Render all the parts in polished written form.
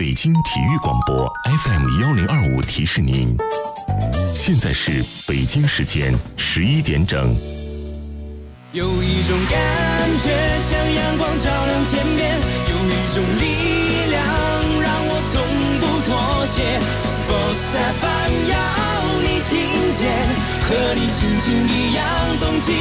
北京体育广播 FM1025提示您，现在是北京时间11点整。 有一种感觉像阳光照亮天边，有一种力量让我从不妥协。Sports FM 要你听见，和你心情一样动起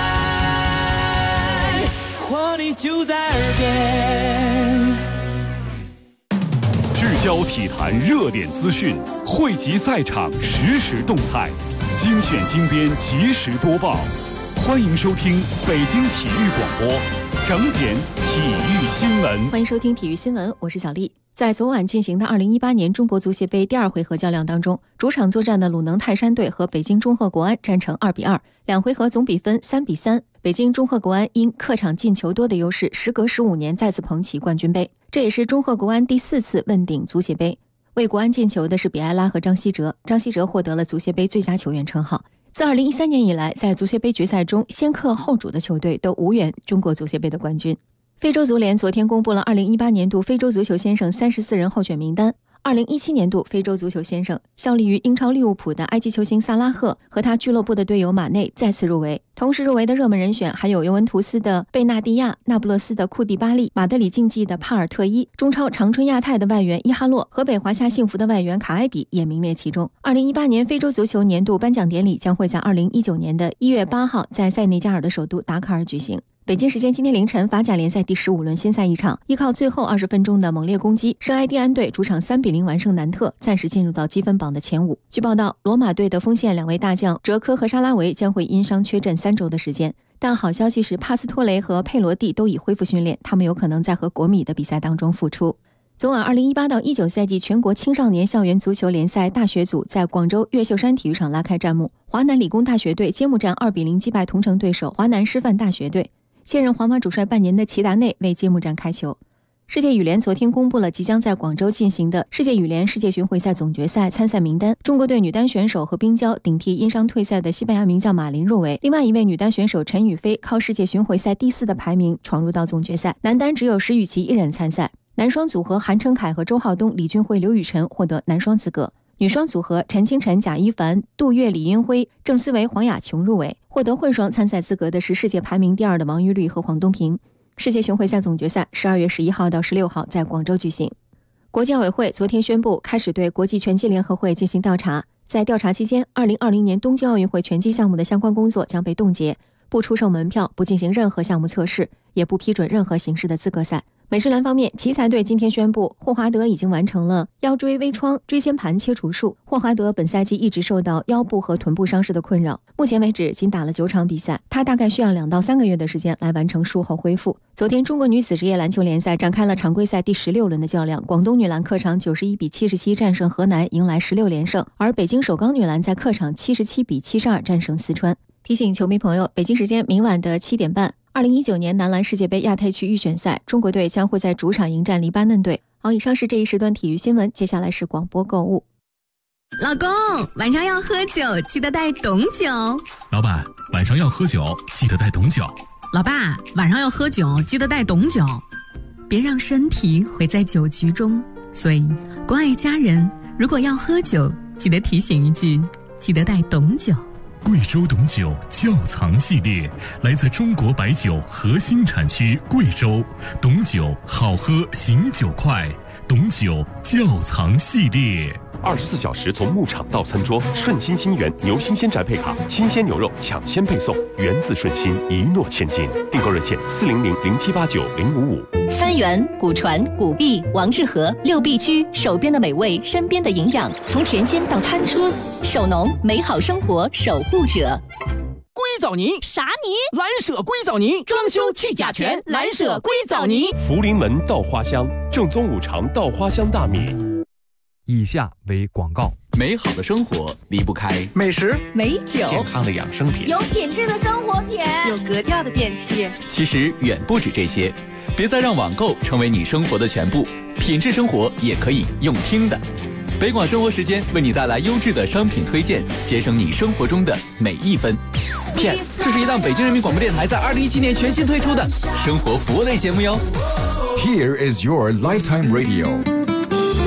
来，活力就在耳边。 聚焦体坛热点资讯，汇集赛场实时动态，精选精编及时播报。欢迎收听北京体育广播，整点体育新闻。 欢迎收听体育新闻，我是小丽。在昨晚进行的2018年中国足协杯第2回合较量当中，主场作战的鲁能泰山队和北京中赫国安战成2-2，两回合总比分3-3。北京中赫国安因客场进球多的优势，时隔15年再次捧起冠军杯，这也是中赫国安第4次问鼎足协杯。为国安进球的是比埃拉和张稀哲，张稀哲获得了足协杯最佳球员称号。自2013年以来，在足协杯决赛中先客后主的球队都无缘中国足协杯的冠军。非洲足联昨天公布了2018年度非洲足球先生34人候选名单。2017年度非洲足球先生，效力于英超利物浦的埃及球星萨拉赫和他俱乐部的队友马内再次入围。同时入围的热门人选还有尤文图斯的贝纳蒂亚、那不勒斯的库蒂巴利、马德里竞技的帕尔特伊、中超长春亚泰的外援伊哈洛、河北华夏幸福的外援卡埃比也名列其中。2018年非洲足球年度颁奖典礼将会在2019年的1月8号在塞内加尔的首都达喀尔举行。北京时间今天凌晨，法甲联赛第15轮新赛一场，依靠最后20分钟的猛烈攻击，圣埃蒂安队主场3-0完胜南特，暂时进入到积分榜的前5。据报道，罗马队的锋线2位大将哲科和沙拉维将会因伤缺阵3周的时间，但好消息是帕斯托雷和佩罗蒂都已恢复训练，他们有可能在和国米的比赛当中复出。昨晚2018到19赛季全国青少年校园足球联赛大学组在广州越秀山体育场拉开战幕，华南理工大学队揭幕战2-0击败同城对手华南师范大学队。现任皇马主帅半年的齐达内为揭幕战开球。世界羽联昨天公布了即将在广州进行的世界羽联世界巡回赛总决赛参赛名单，中国队女单选手何冰娇顶替因伤退赛的西班牙名将马林入围，另外一位女单选手陈雨菲靠世界巡回赛第4的排名闯入到总决赛。男单只有石宇奇一人参赛，男双组合韩成凯和周浩东、李俊慧、刘雨辰获得男双资格，女双组合陈清晨、贾一凡、杜月、李云辉、郑思维、黄雅琼入围。获得混双参赛资格的是世界排名第2的王玉律和黄东平。世界巡回赛总决赛12月11号到16号在广州举行。国际奥委会昨天宣布开始对国际拳击联合会进行调查，在调查期间，2020年东京奥运会拳击项目的相关工作将被冻结，不出售门票，不进行任何项目测试，也不批准任何形式的资格赛。美式篮方面，奇才队今天宣布，霍华德已经完成了腰椎微创椎间盘切除术。霍华德本赛季一直受到腰部和臀部伤势的困扰，目前为止仅打了9场比赛，他大概需要2到3个月的时间来完成术后恢复。昨天，中国女子职业篮球联赛展开了常规赛第16轮的较量，广东女篮客场91-77战胜河南，迎来16连胜，而北京首钢女篮在客场77-72战胜四川。提醒球迷朋友，北京时间明晚的7点半，2019年男篮世界杯亚太区预选赛，中国队将会在主场迎战黎巴嫩队。好，以上是这一时段体育新闻，接下来是广播购物。 老公，晚上要喝酒，记得带懂酒。 老板，晚上要喝酒，记得带懂酒。 老爸，晚上要喝酒，记得带懂酒。别让身体毁在酒局中。所以，关爱家人，如果要喝酒，记得提醒一句，记得带懂酒。 贵州董酒窖藏系列来自中国白酒核心产区贵州，董酒好喝醒酒快，董酒窖藏系列。 24小时从牧场到餐桌，顺心心源牛新鲜宅配卡，新鲜牛肉抢先配送，源自顺心，一诺千金。订购热线400-0789-055。 三元、古传、古币、王致和6必居，手边的美味，身边的营养，从田间到餐桌，手农美好生活守护者。 硅藻泥啥泥？ 蓝舍硅藻泥，装修去甲醛，蓝舍硅藻泥。 福临门稻花香，正宗五常稻花香大米。 以下为广告。 美好的生活离不开美食、 美酒、 健康的养生品， 有品质的生活品， 有格调的电器。 其实远不止这些，别再让网购成为你生活的全部，品质生活也可以用听的。北广生活时间为你带来优质的商品推荐，节省你生活中的每一分。 PS， 这是一档北京人民广播电台在2017年全新推出的生活服务类节目哟。 Here is your lifetime radio.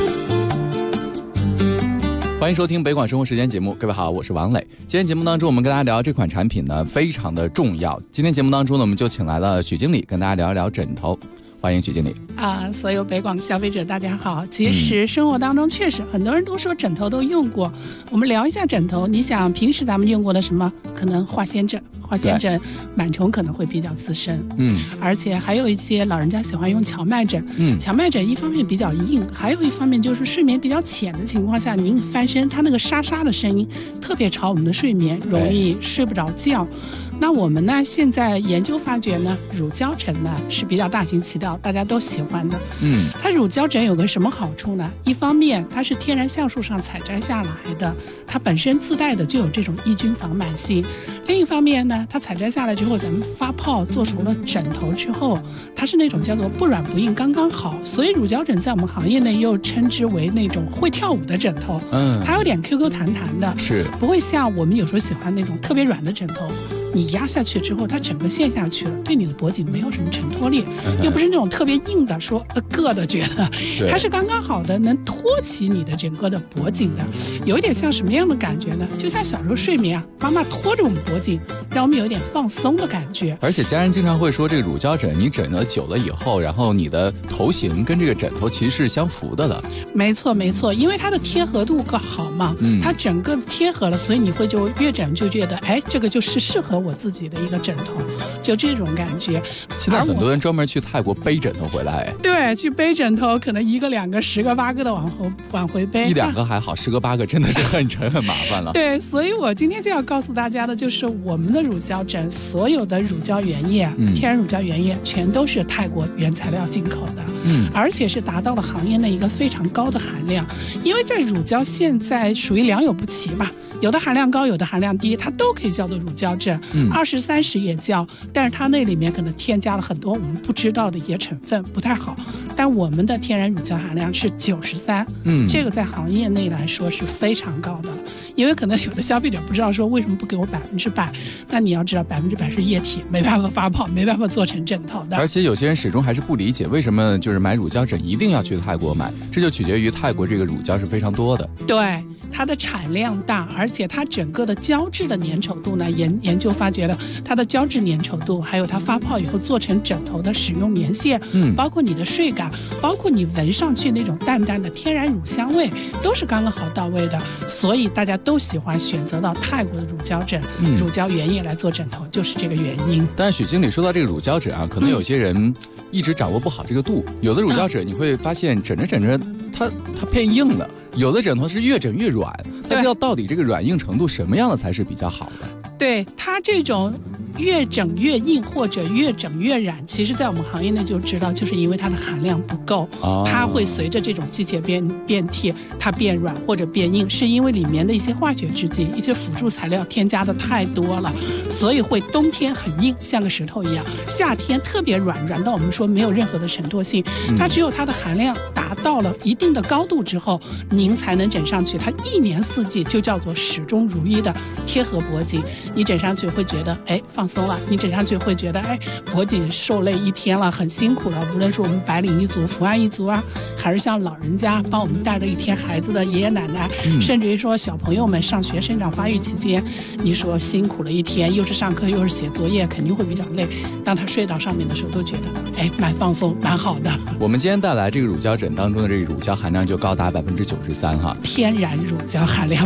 迎收听北广生活时间节目，各位好，我是王磊。今天节目当中，我们跟大家聊这款产品呢，非常的重要。今天节目当中呢，我们就请来了许经理跟大家聊一聊枕头。欢迎许经理所有北广消费者大家好。其实生活当中确实很多人都说枕头都用过，我们聊一下枕头。你想平时咱们用过的什么？可能化纤枕，螨虫可能会比较滋生，而且还有一些老人家喜欢用荞麦枕，荞麦枕一方面比较硬，还有一方面就是睡眠比较浅的情况下，您翻身它那个沙沙的声音特别吵我们的睡眠，容易睡不着觉。那我们呢现在研究发觉呢，乳胶枕呢是比较大行其道，大家都喜欢的。它乳胶枕有个什么好处呢？一方面它是天然橡树上采摘下来的，它本身自带的就有这种抑菌防螨性。另一方面呢，它采摘下来之后，咱们发泡做出了枕头之后，它是那种叫做不软不硬，刚刚好。所以乳胶枕在我们行业内又称之为那种会跳舞的枕头。它有点 QQ 弹弹的，是不会像我们有时候喜欢那种特别软的枕头。你压下去之后，它整个陷下去了，对你的脖颈没有什么承托力，又不是那种特别硬的，说硌的觉得，它是刚刚好的，能托起你的整个的脖颈的，有一点像什么样的感觉呢？就像小时候睡眠啊，妈妈拖着我们脖颈，让我们有点放松的感觉。 而且家人经常会说，这个乳胶枕你枕了久了以后，然后你的头型跟这个枕头其实是相符的了。 没错，因为它的贴合度更好嘛，它整个贴合了，所以你会就越枕就觉得，这个就是适合我自己的一个枕头，就这种感觉。 现在很多人专门去泰国背枕头回来， 对，去背枕头，可能1个、2个、10个、8个的往回背 ，1、2个还好，10个、8个真的是很沉很麻烦了。 对，所以我今天就要告诉大家的就是，我们的乳胶枕，所有的乳胶原液，天然乳胶原液，全都是泰国原材料进口的，而且是达到了行业内一个非常高的含量。因为在乳胶现在属于良莠不齐吧。有的含量高，有的含量低，它都可以叫做乳胶枕，20、30也叫，但是它那里面可能添加了很多我们不知道的一些成分，不太好。但我们的天然乳胶含量是93，这个在行业内来说是非常高的了。因为可能有的消费者不知道说为什么不给我100%，那你要知道100%是液体，没办法发泡，没办法做成枕头的。 而且有些人始终还是不理解为什么就是买乳胶枕一定要去泰国买，这就取决于泰国这个乳胶是非常多的。 对。它的产量大，而且它整个的胶质的粘稠度呢，研究发觉了它的胶质粘稠度，还有它发泡以后做成枕头的使用棉线，包括你的睡感，包括你闻上去那种淡淡的天然乳香味，都是刚刚好到位的。所以大家都喜欢选择到泰国的乳胶枕，乳胶原液来做枕头，就是这个原因。 但是许经理说到这个乳胶枕啊，可能有些人一直掌握不好这个度，有的乳胶枕你会发现枕着它偏硬的。有的枕头是越枕越软，但是要到底这个软硬程度什么样的才是比较好的？ 对，它这种越整越硬或者越整越软，其实在我们行业内就知道，就是因为它的含量不够，它会随着这种季节变替，它变软或者变硬，是因为里面的一些化学制剂、一些辅助材料添加的太多了，所以会冬天很硬，像个石头一样；夏天特别软到我们说没有任何的承托性。它只有它的含量达到了一定的高度之后，您才能枕上去。它1年4季就叫做始终如一的贴合脖颈，你枕上去会觉得放松了，你枕上去会觉得脖颈受累一天了，很辛苦了。无论是我们白领一族、伏案一族啊，还是像老人家帮我们带了一天孩子的爷爷奶奶，甚至于说小朋友们上学生长发育期间，你说辛苦了一天，又是上课又是写作业，肯定会比较累。当他睡到上面的时候，都觉得蛮放松，蛮好的。 我们今天带来这个乳胶枕当中的这个乳胶含量就高达93%哈， 天然乳胶含量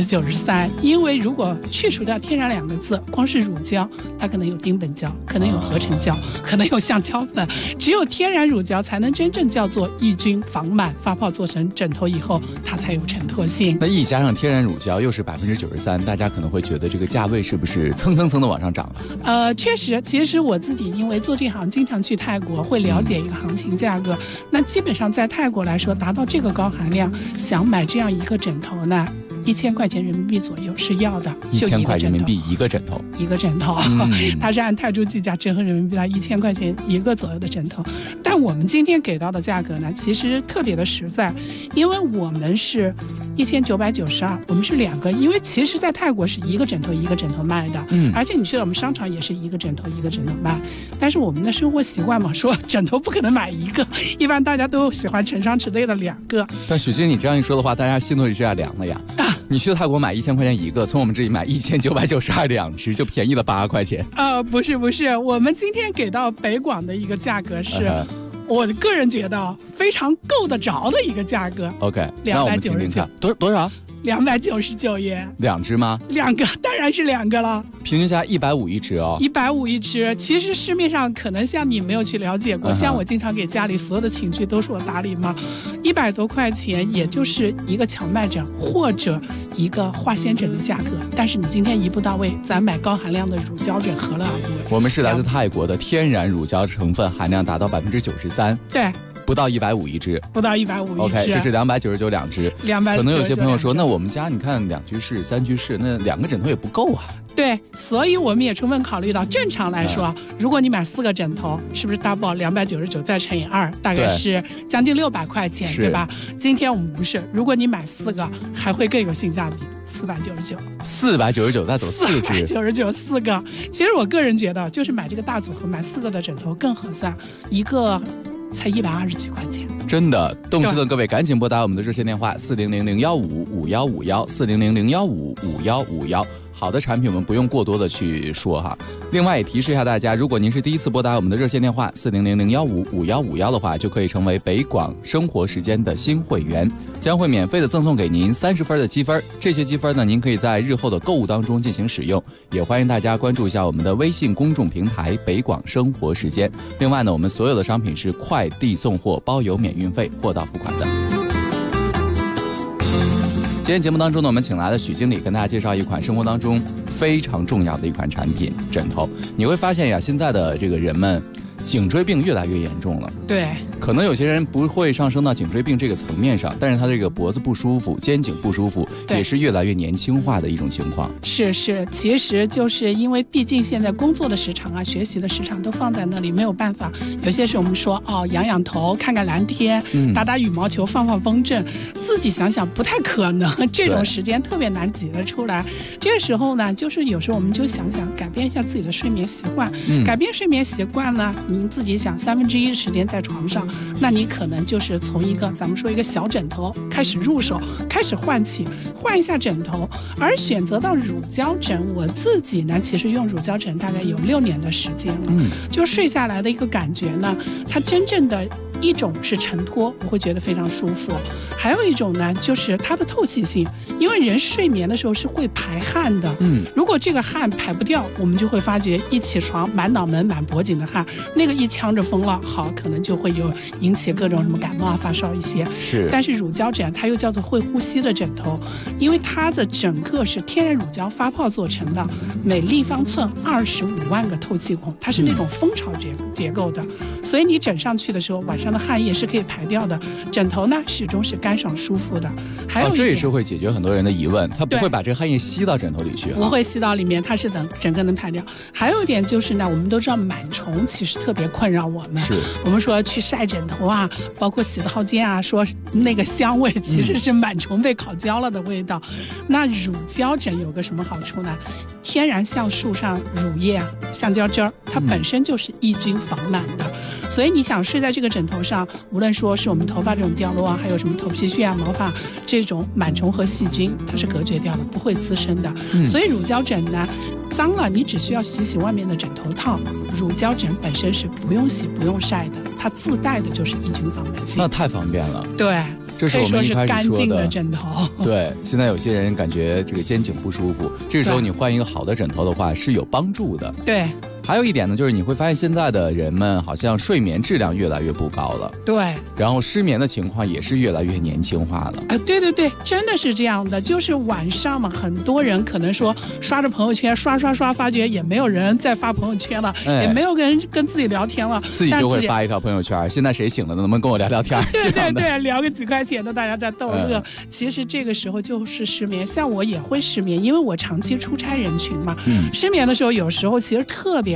93%。因为如果去除掉天然2个字，光是乳胶，它可能有丁苯胶，可能有合成胶，可能有橡胶粉，只有天然乳胶才能真正叫做抑菌防螨，发泡做成枕头以后，它才有承托性。 那一加上天然乳胶又是93%，大家可能会觉得这个价位是不是蹭的往上涨了？ 确实，其实我自己因为做这行，经常去泰国，会了解一个行情价格。那基本上在泰国来说，达到这个高含量，想买这样一个枕头呢，1000块钱人民币左右是要的 ，1000块人民币一个枕头， 它是按泰铢计价，折合人民币它1000块钱一个左右的枕头。但我们今天给到的价格呢，其实特别的实在，因为我们是 1992，我们是2个，因为其实在泰国是一个枕头一个枕头卖的，而且你去我们商场也是一个枕头一个枕头卖，但是我们的生活习惯嘛，说枕头不可能买一个，一般大家都喜欢成双成对的2个。 但许军，你这样一说的话，大家心都是这样凉了呀。你去泰国买1000块钱一个，从我们这里买1992只，就便宜了8块钱。 不是，我们今天给到北广的一个价格是，我个人觉得非常够得着的一个价格。 OK， 那我们听听看，多少 ？299元 ，2只吗 ？2个，当然是2个了。 平均下150一只哦。 150一只，其实市面上可能像你没有去了解过，像我经常给家里所有的寝具都是我打理嘛，100多块钱，也就是一个荞麦枕或者一个化纤枕的价格。但是你今天一步到位，咱买高含量的乳胶枕何乐而不为？ 我们是来自泰国的天然乳胶成分含量达到93%。 对。 不到150一只， 不到150一只。 OK， 这是299 2只。 可能有些朋友说，那我们家你看2居室、3居室，那2个枕头也不够啊。 对，所以我们也充分考虑到，正常来说，如果你买4个枕头，是不是 double 299再乘以2，大概是将近600块钱，对吧？今天我们不是，如果你买4个，还会更有性价比，499再走4只，499 4个。其实我个人觉得，就是买这个大组合，买4个的枕头更合算，一个才120几块钱。 真的，动车的各位赶紧拨打我们的热线电话400-015-5151，400-015-5151。好的产品我们不用过多的去说哈。另外也提示一下大家，如果您是第一次拨打我们的热线电话400-015-5151的话，就可以成为北广生活时间的新会员，将会免费的赠送给您30分的积分。这些积分呢，您可以在日后的购物当中进行使用。也欢迎大家关注一下我们的微信公众平台北广生活时间。另外呢，我们所有的商品是快递送货，包邮免运费，货到付款的。今天节目当中呢，我们请来了许经理跟大家介绍一款生活当中非常重要的一款产品——枕头。你会发现呀，现在的这个人们颈椎病越来越严重了。 对， 可能有些人不会上升到颈椎病这个层面上，但是他这个脖子不舒服、肩颈不舒服，也是越来越年轻化的一种情况。 是，其实就是因为毕竟现在工作的时长啊、学习的时长都放在那里，没有办法。有些时候我们说仰头、看看蓝天、打打羽毛球、放放风筝，自己想想不太可能，这种时间特别难挤得出来。这个时候呢，就是有时候我们就想想改变一下自己的睡眠习惯。改变睡眠习惯呢，您自己想1/3时间在床上，那你可能就是从一个咱们说一个小枕头开始入手，开始换一下枕头。而选择到乳胶枕，我自己呢其实用乳胶枕大概有6年的时间了。就睡下来的一个感觉呢，它真正的一种是承托，我会觉得非常舒服；还有一种呢，就是它的透气性。因为人睡眠的时候是会排汗的，如果这个汗排不掉，我们就会发觉一起床满脑门满脖颈的汗，那个一呛着风了，好，可能就会有引起各种什么感冒啊、发烧一些。 是， 但是乳胶枕它又叫做会呼吸的枕头，因为它的整个是天然乳胶发泡做成的，每立方寸25万个透气孔，它是那种蜂巢结构的，所以你枕上去的时候，晚上的汗液是可以排掉的。枕头呢，始终是干爽舒服的。还有这也是会解决很多人的疑问，它不会把这个汗液吸到枕头里去， 不会吸到里面，它是整个能排掉。还有一点就是呢，我们都知道螨虫其实特别困扰我们， 是我们说去晒枕头啊，包括洗澡间啊，说那个香味其实是螨虫被烤焦了的味道。那乳胶枕有个什么好处呢？天然橡树上乳液啊、橡胶汁儿，它本身就是抑菌防螨的。所以你想睡在这个枕头上，无论说是我们头发这种掉落啊，还有什么头皮屑啊、毛发这种螨虫和细菌，它是隔绝掉的，不会滋生的。所以乳胶枕呢，脏了你只需要洗外面的枕头套，乳胶枕本身是不用洗不用晒的，它自带的就是抑菌防螨剂。 那太方便了。 对， 这是我们一开始说的， 干净的枕头。 对，现在有些人感觉这个肩颈不舒服，这个时候你换一个好的枕头的话是有帮助的。 对。 还有一点呢，就是你会发现现在的人们好像睡眠质量越来越不高了， 对， 然后失眠的情况也是越来越年轻化了。 对，真的是这样的。就是晚上嘛，很多人可能说刷着朋友圈，刷，发觉也没有人在发朋友圈了，也没有人跟自己聊天了， 自己就会发一条朋友圈，现在谁醒了呢？能不能跟我聊聊天？ 对，聊个几块钱的，大家在逗乐。其实这个时候就是失眠，像我也会失眠，因为我长期出差人群嘛。失眠的时候，有时候其实特别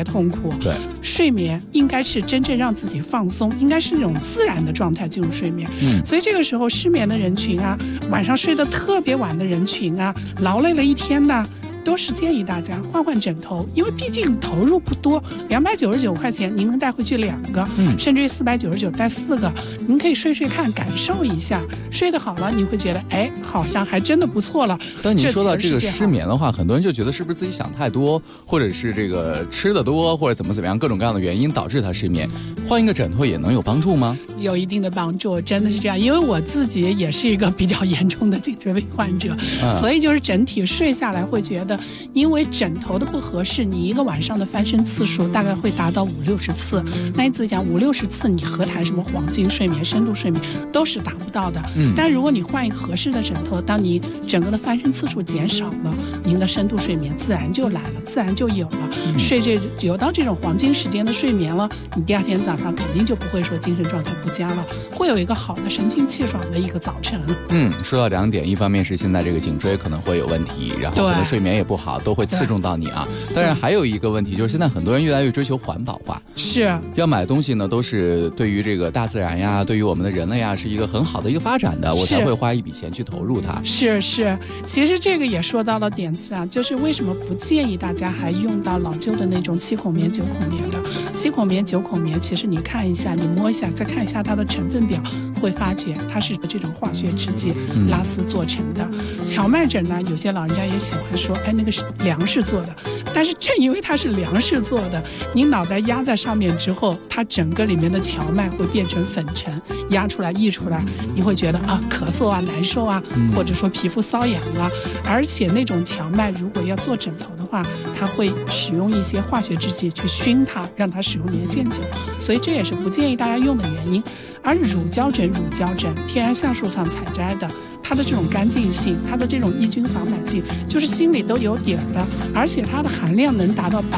别痛苦。 对， 睡眠应该是真正让自己放松，应该是那种自然的状态进入睡眠。所以这个时候失眠的人群啊，晚上睡得特别晚的人群啊，劳累了一天呢，都是建议大家换换枕头，因为毕竟投入不多，299块钱您能带回去2个，甚至于499带4个，您可以睡睡看，感受一下，睡得好了，你会觉得哎，好像还真的不错了。 当你说到这个失眠的话，很多人就觉得是不是自己想太多，或者是这个吃的多，或者怎么样，各种各样的原因导致他失眠。换一个枕头也能有帮助吗？ 有一定的帮助，真的是这样。因为我自己也是一个比较严重的颈椎病患者，所以就是整体睡下来会觉得，因为枕头的不合适，你一个晚上的翻身次数大概会达到50-60次。那你自己讲50-60次，你何谈什么黄金睡眠、深度睡眠都是达不到的。但如果你换一个合适的枕头，当你整个的翻身次数减少了，您的深度睡眠自然就来了，自然就有了。有到这种黄金时间的睡眠了，你第二天早上肯定就不会说精神状态不佳了，会有一个好的神清气爽的一个早晨。 说到2点，一方面是现在这个颈椎可能会有问题，然后可能睡眠也不好，都会刺中到你啊。当然还有一个问题就是现在很多人越来越追求环保化， 是要买东西呢都是对于这个大自然呀，对于我们的人类呀是一个很好的一个发展的，我才会花一笔钱去投入它。 是，其实这个也说到了点子上，就是为什么不建议大家还用到老旧的那种7孔棉、9孔棉的。7孔棉、9孔棉，其实你看一下，你摸一下，再看一下它的成分表，会发觉它是这种化学制剂拉丝做成的。荞麦枕呢，有些老人家也喜欢说，哎，那个是粮食做的。但是正因为它是粮食做的，你脑袋压在上面之后，它整个里面的荞麦会变成粉尘，压出来、溢出来，你会觉得啊咳嗽啊、难受啊，或者说皮肤瘙痒啊。而且那种荞麦如果要做枕头的话，它会使用一些化学制剂去熏它，让它使用年限久，所以这也是不建议大家用的原因。而乳胶枕天然橡树上采摘的，它的这种干净性，它的这种抑菌防螨性，就是心里都有底儿的，而且它的含量能达到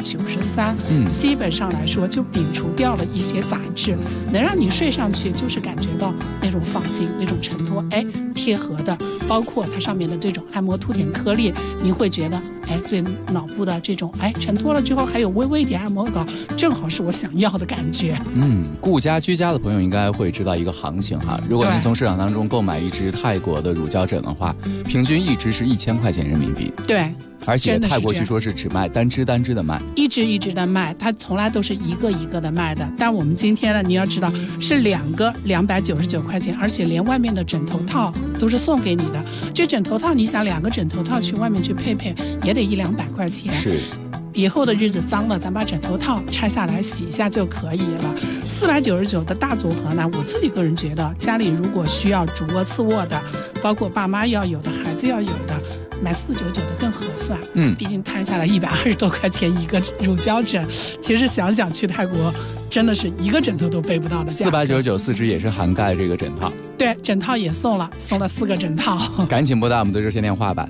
93%，基本上来说就摒除掉了一些杂质，能让你睡上去就是感觉到那种放心、那种承托，哎，贴合的，包括它上面的这种按摩凸点颗粒，你会觉得，哎，对脑部的这种，哎，承托了之后还有微微一点按摩感，正好是我想要的感觉。 顾家居家的朋友应该会知道一个行情哈，如果您从市场当中购买一只泰国的乳胶枕的话，平均一只是1000块钱人民币。 对。 而且泰国据说是只卖单只的卖， 一只的卖，它从来都是一个一个的卖的。但我们今天呢，你要知道是2个299块钱，而且连外面的枕头套都是送给你的。这枕头套，你想2个枕头套去外面去配也得100-200块钱。 是。 以后的日子脏了，咱把枕头套拆下来洗一下就可以了。499的大组合呢，我自己个人觉得，家里如果需要主卧次卧的，包括爸妈要有的、孩子要有的，买499的更合算。毕竟摊下来120多块钱一个乳胶枕，其实想想去泰国真的是一个枕头都背不到的价格。 499 4只也是涵盖这个枕套。 对，枕套也送了4个枕套。 赶紧拨打我们的热线电话吧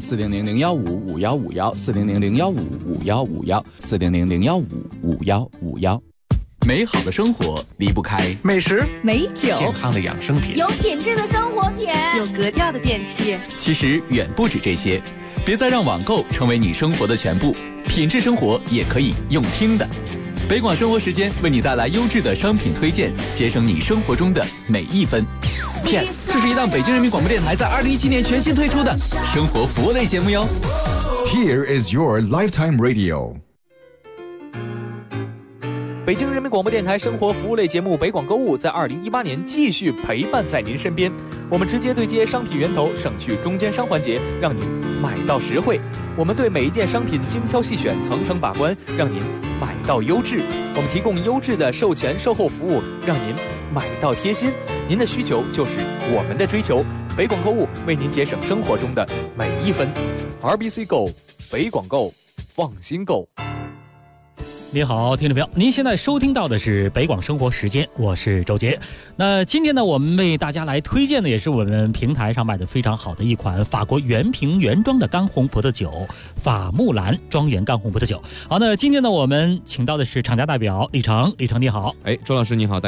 ，4000-015-5151，4000-015-5151，4000-015-5151。 美好的生活离不开美食、 美酒、 健康的养生品、 有品质的生活品、 有格调的电器。 其实远不止这些，别再让网购成为你生活的全部，品质生活也可以用听的。北广生活时间为你带来优质的商品推荐，节省你生活中的每一分。 PS， 这是一档北京人民广播电台在2017年全新推出的生活服务类节目哟。 Here is your lifetime radio。 北京人民广播电台生活服务类节目北广购物在2018年继续陪伴在您身边，我们直接对接商品源头，省去中间商环节，让您买到实惠。我们对每一件商品精挑细选，层层把关，让您买到优质。我们提供优质的售前售后服务，让您买到贴心。您的需求就是我们的追求，北广购物为您节省生活中的每一分。RBC Go， 北广购，放心购。 你好，听众朋友，您现在收听到的是北广生活时间，我是周杰。那今天呢，我们为大家来推荐的也是我们平台上卖的非常好的一款法国原瓶原装的干红葡萄酒——法木兰庄园干红葡萄酒。好，那今天呢，我们请到的是厂家代表李成，李成你好。 周老师你好，大家好。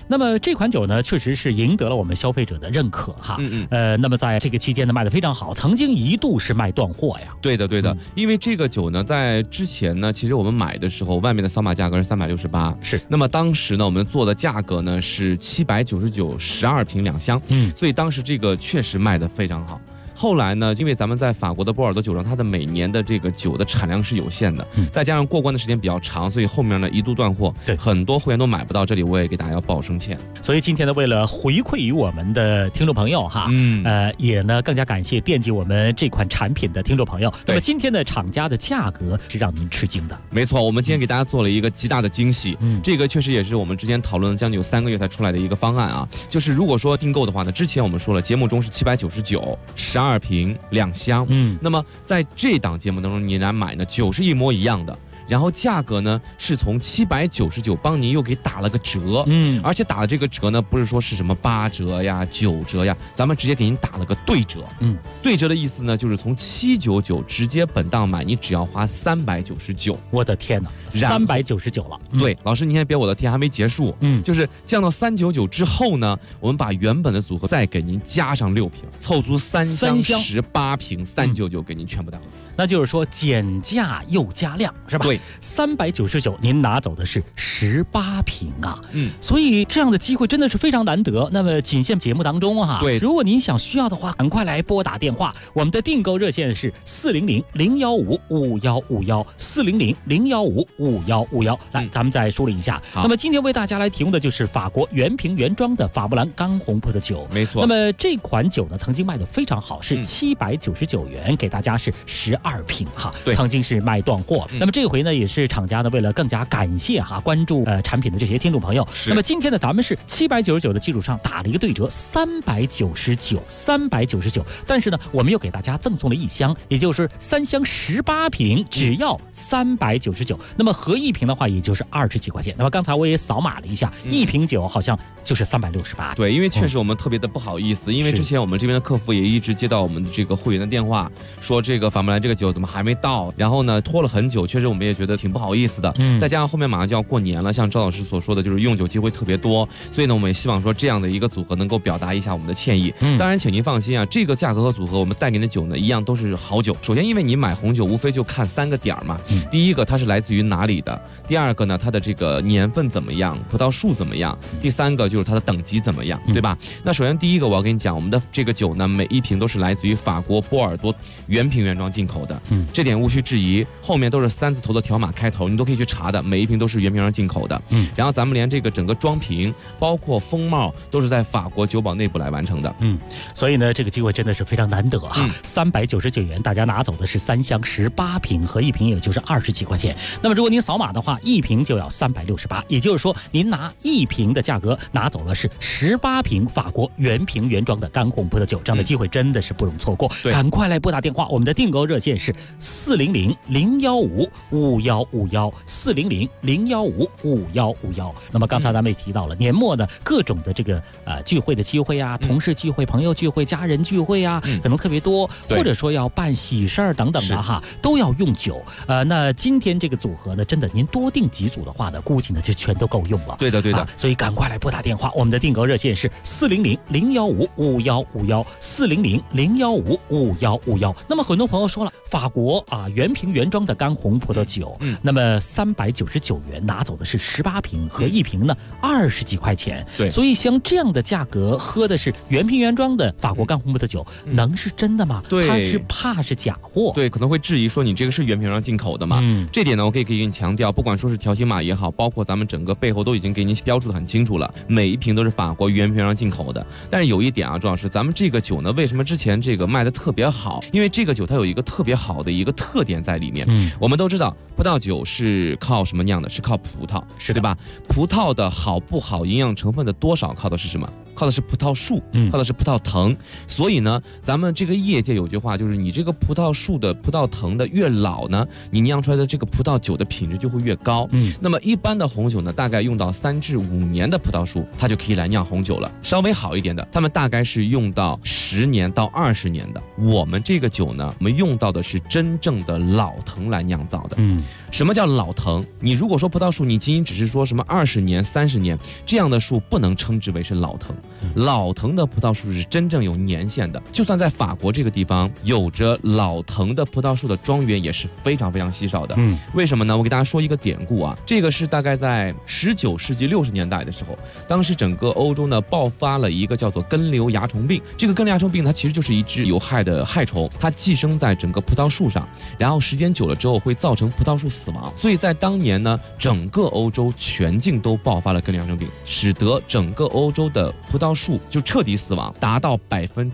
那么这款酒呢，确实是赢得了我们消费者的认可哈。那么在这个期间呢，卖得非常好，曾经一度是卖断货呀。 对的，因为这个酒呢，在之前呢，其实我们买的时候，外面的扫码价格是368， 是。 那么当时呢，我们做的价格呢是799，12瓶2箱，所以当时这个确实卖得非常好。后来呢，因为咱们在法国的波尔多酒庄，它的每年的这个酒的产量是有限的，再加上过关的时间比较长，所以后面呢一度断货， 对， 很多会员都买不到。这里我也给大家要报声歉。 所以今天呢，为了回馈于我们的听众朋友哈，也呢更加感谢惦记我们这款产品的听众朋友。那么今天的厂家的价格是让您吃惊的。 没错，我们今天给大家做了一个极大的惊喜，这个确实也是我们之前讨论了将近有3个月才出来的一个方案啊。就是如果说订购的话呢，之前我们说了，节目中是799，12瓶2箱，那么在这档节目当中，你来买呢，酒是一模一样的。然后价格呢是从799帮您又给打了个折，而且打的这个折呢不是说是什么8折呀、9折呀，咱们直接给您打了个对折。对折的意思呢就是从799直接本档买，你只要花399。 我的天哪，399了。 对，老师您先别我的天，还没结束，就是降到399之后呢，我们把原本的组合再给您加上6瓶，凑足3箱18瓶，399给您全部带回来。 那就是说减价又加量，是吧？ 对 ，399您拿走的是18瓶啊，所以这样的机会真的是非常难得。那么仅限节目当中哈， 对， 如果您想需要的话，赶快来拨打电话，我们的订购热线是400-015-5151，400-015-5151。来，咱们再梳理一下。那么今天为大家来提供的就是法国原瓶原装的法布兰干红葡萄酒， 没错。 那么这款酒呢，曾经卖得非常好，是799元，给大家是12瓶哈，曾经是卖断货。那么这回呢，也是厂家呢为了更加感谢哈关注产品的这些听众朋友，那么今天呢，咱们是799的基础上打了一个对折，399，但是呢，我们又给大家赠送了1箱，也就是3箱18瓶，只要399。那么合1瓶的话，也就是20几块钱。那么刚才我也扫码了一下，1瓶酒好像就是368。 对，因为确实我们特别的不好意思，因为之前我们这边的客服也一直接到我们的这个会员的电话，说这个法布兰这个酒怎么还没到，然后呢拖了很久，确实我们也觉得挺不好意思的。再加上后面马上就要过年了，像赵老师所说的，就是用酒机会特别多，所以呢，我们也希望说这样的一个组合能够表达一下我们的歉意。当然，请您放心啊，这个价格和组合我们带您的酒呢，一样都是好酒。首先，因为你买红酒无非就看3个点嘛，第一个它是来自于哪里的，第二个呢它的这个年份怎么样，葡萄树怎么样，第3个就是它的等级怎么样，对吧？那首先第一个我要跟你讲，我们的这个酒呢，每1瓶都是来自于法国波尔多原瓶原装进口的，这点无需质疑。后面都是3字头的条码开头，你都可以去查的，每1瓶都是原瓶原装进口的。然后咱们连这个整个装瓶，包括封帽，都是在法国酒保内部来完成的。 所以呢，这个机会真的是非常难得哈。399元，大家拿走的是3箱18瓶，合1瓶也就是20几块钱。那么如果您扫码的话，1瓶就要368，也就是说您拿1瓶的价格拿走了是18瓶法国原瓶原装的干红葡萄酒，这样的机会真的是不容错过。赶快来拨打电话，我们的订购热线是400-015-5151，400-015-5151。那么刚才咱们也提到了，年末呢各种的这个聚会的机会啊，同事聚会、朋友聚会、家人聚会啊，可能特别多，或者说要办喜事儿等等的哈，都要用酒。那今天这个组合呢，真的您多订几组的话呢，估计呢就全都够用了。 对的， 所以赶快来拨打电话，我们的订购热线是400-015-5151，400-015-5151。那么很多朋友说了，法国原瓶原装的干红葡萄酒，那么399元拿走的是18瓶，合1瓶呢20几块钱。 对， 所以像这样的价格喝的是原瓶原装的法国干红葡萄酒，能是真的吗？ 对， 它是怕是假货。 对，可能会质疑说你这个是原瓶原装进口的嘛？这点呢，我可以给你强调，不管说是条形码也好，包括咱们整个背后都已经给您标注的很清楚了，每1瓶都是法国原瓶原装进口的。但是有一点啊，朱老师，咱们这个酒呢，为什么之前这个卖的特别好？因为这个酒它有一个特别好的一个特点在里面。我们都知道葡萄酒是靠什么酿的？是靠葡萄， 是对吧？葡萄的好不好，营养成分的多少，靠的是什么？ 靠的是葡萄树，靠的是葡萄藤。所以呢，咱们这个业界有句话，就是你这个葡萄树的葡萄藤的越老呢，你酿出来的这个葡萄酒的品质就会越高。那么一般的红酒呢，大概用到3至5年的葡萄树，它就可以来酿红酒了。稍微好一点的，他们大概是用到10年到20年的。我们这个酒呢，我们用到的是真正的老藤来酿造的。什么叫老藤？你如果说葡萄树，你仅仅只是说什么20年、30年这样的树，不能称之为是老藤。老藤的葡萄树是真正有年限的。就算在法国这个地方，有着老藤的葡萄树的庄园也是非常非常稀少的。为什么呢？我给大家说一个典故啊，这个是大概在19世纪60年代的时候，当时整个欧洲呢爆发了一个叫做根瘤蚜虫病。这个根瘤蚜虫病它其实就是一只有害的害虫，它寄生在整个葡萄树上，然后时间久了之后会造成葡萄树死亡。所以在当年呢，整个欧洲全境都爆发了根瘤蚜虫病，使得整个欧洲的葡萄树就彻底死亡，达到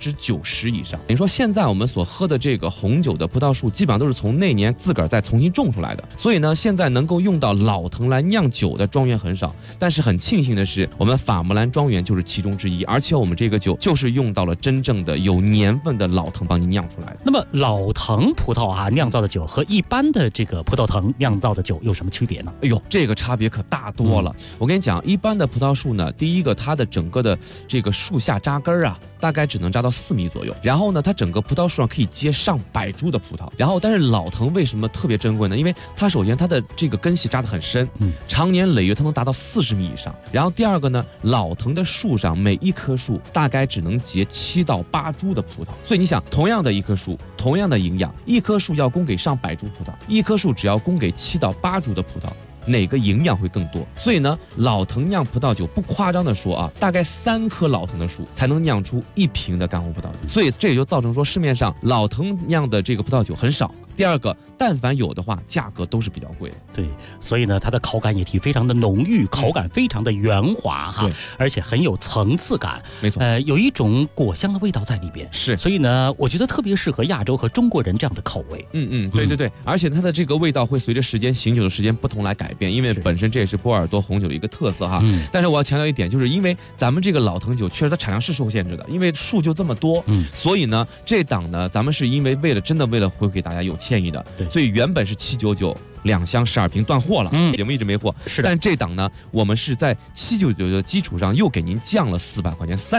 90%以上。等于说现在我们所喝的这个红酒的葡萄树，基本上都是从那年自个儿再重新种出来的。所以呢，现在能够用到老藤来酿酒的庄园很少。但是很庆幸的是，我们法穆兰庄园就是其中之一，而且我们这个酒就是用到了真正的有年份的老藤帮你酿出来的。 那么老藤葡萄啊酿造的酒和一般的这个葡萄藤酿造的酒有什么区别呢？ 哎呦，这个差别可大多了。我跟你讲，一般的葡萄树呢，第一个它的整个的这个树下扎根啊，大概只能扎到4米左右。然后呢，它整个葡萄树上可以结上百株的葡萄。然后，但是老藤为什么特别珍贵呢？因为它首先它的这个根系扎得很深，长年累月它能达到40米以上。然后第二个呢，老藤的树上每一棵树大概只能结7到8株的葡萄。所以你想，同样的一棵树，同样的营养，一棵树要供给上百株葡萄，一棵树只要供给7到8株的葡萄，哪个营养会更多？所以呢，老藤酿葡萄酒不夸张的说啊，大概3棵老藤的树才能酿出1瓶的干红葡萄酒。所以这也就造成说市面上老藤酿的这个葡萄酒很少。第二个，但凡有的话，价格都是比较贵的。 对，所以呢，它的口感也非常的浓郁，口感非常的圆滑哈，而且很有层次感。 没错， 有一种果香的味道在里边。 是， 所以呢，我觉得特别适合亚洲和中国人这样的口味。 对，而且它的这个味道会随着时间醒酒的时间不同来改变，因为本身这也是波尔多红酒的一个特色哈。但是我要强调一点，就是因为咱们这个老藤酒确实它产量是受限制的，因为树就这么多，所以呢，这档呢，咱们是因为真的为了回给大家有歉意的，所以原本是799。2箱12瓶断货了，节目一直没货。 是的， 但这档呢，我们是在799的基础上又给您降了400块钱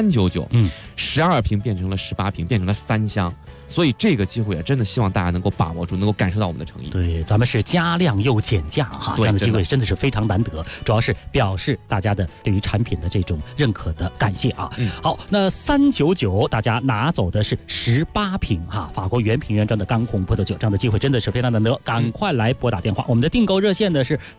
，399，12瓶变成了18瓶，变成了3箱。所以这个机会也真的希望大家能够把握住，能够感受到我们的诚意。 对，咱们是加量又减价哈，这样的机会真的是非常难得，主要是表示大家的对于产品的这种认可的感谢啊。好，那399大家拿走的是18瓶哈，法国原瓶原装的干红葡萄酒，这样的机会真的是非常难得，赶快来拨打电话。我们的订购热线呢是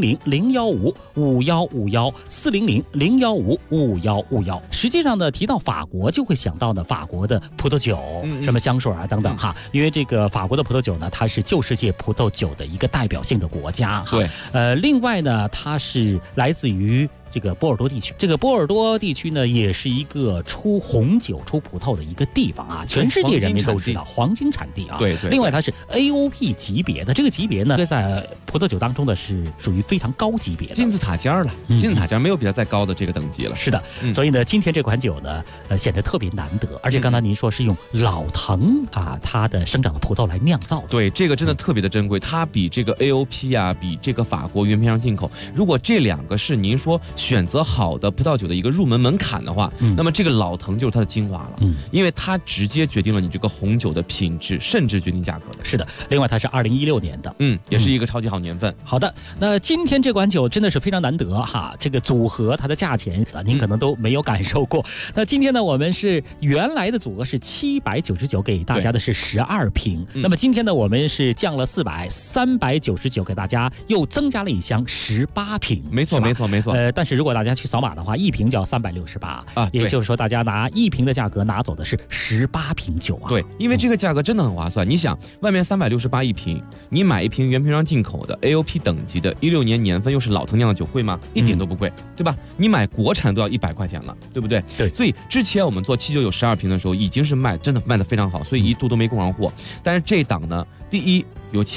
400-015-5151，400-015-5151。实际上呢，提到法国就会想到呢法国的葡萄酒，什么香水啊等等哈，因为这个法国的葡萄酒呢，它是旧世界葡萄酒的一个代表性的国家哈。 对， 另外呢，它是来自于这个波尔多地区，这个波尔多地区呢，也是一个出红酒、出葡萄的一个地方啊，全世界人民都知道黄金产地啊。 对。 另外，它是 AOP 级别的，这个级别呢，在葡萄酒当中呢是属于非常高级别的金字塔尖了，金字塔尖没有比它再高的这个等级了。 是的，所以呢，今天这款酒呢，显得特别难得，而且刚才您说是用老藤啊，它的生长的葡萄来酿造的。 对，这个真的特别的珍贵，它比这个 AOP 啊，比这个法国原瓶上进口，如果这2个是您说选择好的葡萄酒的一个入门门槛的话，那么这个老藤就是它的精华了，因为它直接决定了你这个红酒的品质，甚至决定价格的。 是的，另外它是2016年的， 也是一个超级好年份。 好的，那今天这款酒真的是非常难得哈，这个组合它的价钱您可能都没有感受过。那今天呢，我们是原来的组合是799，给大家的是12瓶，那么今天呢，我们是降了400，399给大家又增加了1箱18瓶。 没错。 但是如果大家去扫码的话，1瓶就要368 啊， 也就是说大家拿1瓶的价格拿走的是18瓶酒啊。 对，因为这个价格真的很划算。你想，外面368一瓶，你买一瓶原瓶上进口的 AOP 等级的16年年份又是老藤酿的酒贵吗？一点都不贵，对吧？你买国产都要100块钱了，对不对？ 对。 所以之前我们做799 12瓶的时候，已经是真的卖得非常好，所以一度都没供上货。但是这档呢，第一有歉意，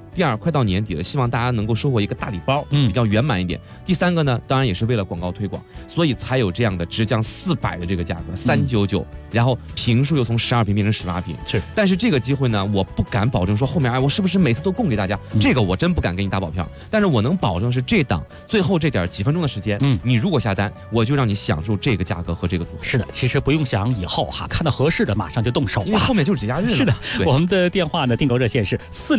第二，快到年底了，希望大家能够收获一个大礼包，比较圆满一点。第三个呢，当然也是为了广告推广，所以才有这样的直降400的这个价格，399，然后屏数又从12屏变成18屏。 是， 但是这个机会呢，我不敢保证说后面我是不是每次都供给大家，这个我真不敢给你打保票。但是我能保证是这档最后这点几分钟的时间，你如果下单，我就让你享受这个价格和这个组合。 是的，其实不用想以后哈，看到合适的马上就动手， 因为后面就是节假日了。 是的，我们的电话呢，订购热线是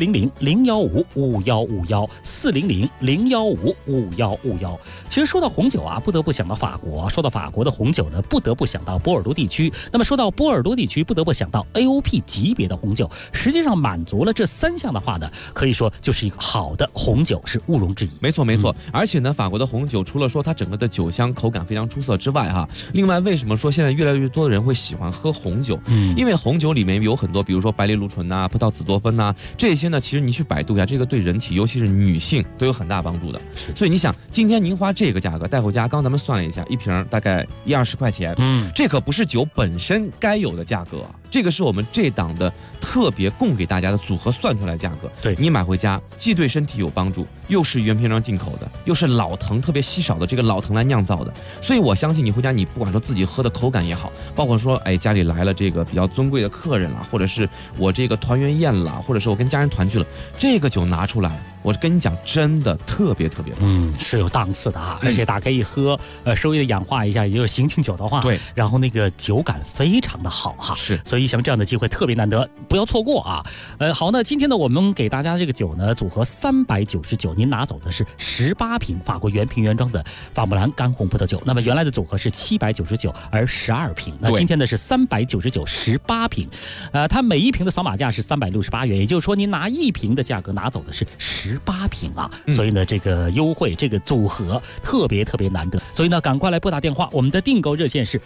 400-015-5151，400-015-5151。其实说到红酒啊，不得不想到法国；说到法国的红酒呢，不得不想到波尔多地区。那么说到波尔多地区，不得不想到 AOP 级别的红酒。实际上满足了这3项的话呢，可以说就是一个好的红酒，是毋庸置疑。 没错没错，而且呢，法国的红酒除了说它整个的酒香口感非常出色之外哈，另外为什么说现在越来越多的人会喜欢喝红酒？因为红酒里面有很多，比如说白藜芦醇呐、葡萄紫多酚呐，这些呢，其实你去百度一下，这个对人体，尤其是女性都有很大帮助的。所以你想，今天您花这个价格带回家，刚咱们算了一下，一瓶大概10-20块钱，这可不是酒本身该有的价格啊。这个是我们这档的特别供给大家的组合算出来价格， 对你买回家既对身体有帮助，又是原瓶装进口的，又是老藤特别稀少的这个老藤来酿造的，所以我相信你回家，你不管说自己喝的口感也好，包括说家里来了这个比较尊贵的客人了，或者是我这个团圆宴了，或者是我跟家人团聚了，这个酒拿出来，我跟你讲，真的特别特别棒， 是有档次的啊，而且打开一喝，稍微的氧化一下，也就是醒醒酒的话， 对， 然后那个酒感非常的好哈， 是， 所以像这样的机会特别难得，不要错过啊。好，那今天呢，我们给大家这个酒呢，组合399，您拿走的是18瓶法国原瓶原装的法姆兰干红葡萄酒，那么原来的组合是799，而12瓶，那今天呢是399，18瓶，它每一瓶的扫码价是368元，也就是说您拿1瓶的价格拿走的是18瓶啊，所以呢这个优惠这个组合特别特别难得，所以呢赶快来拨打电话，我们的订购热线是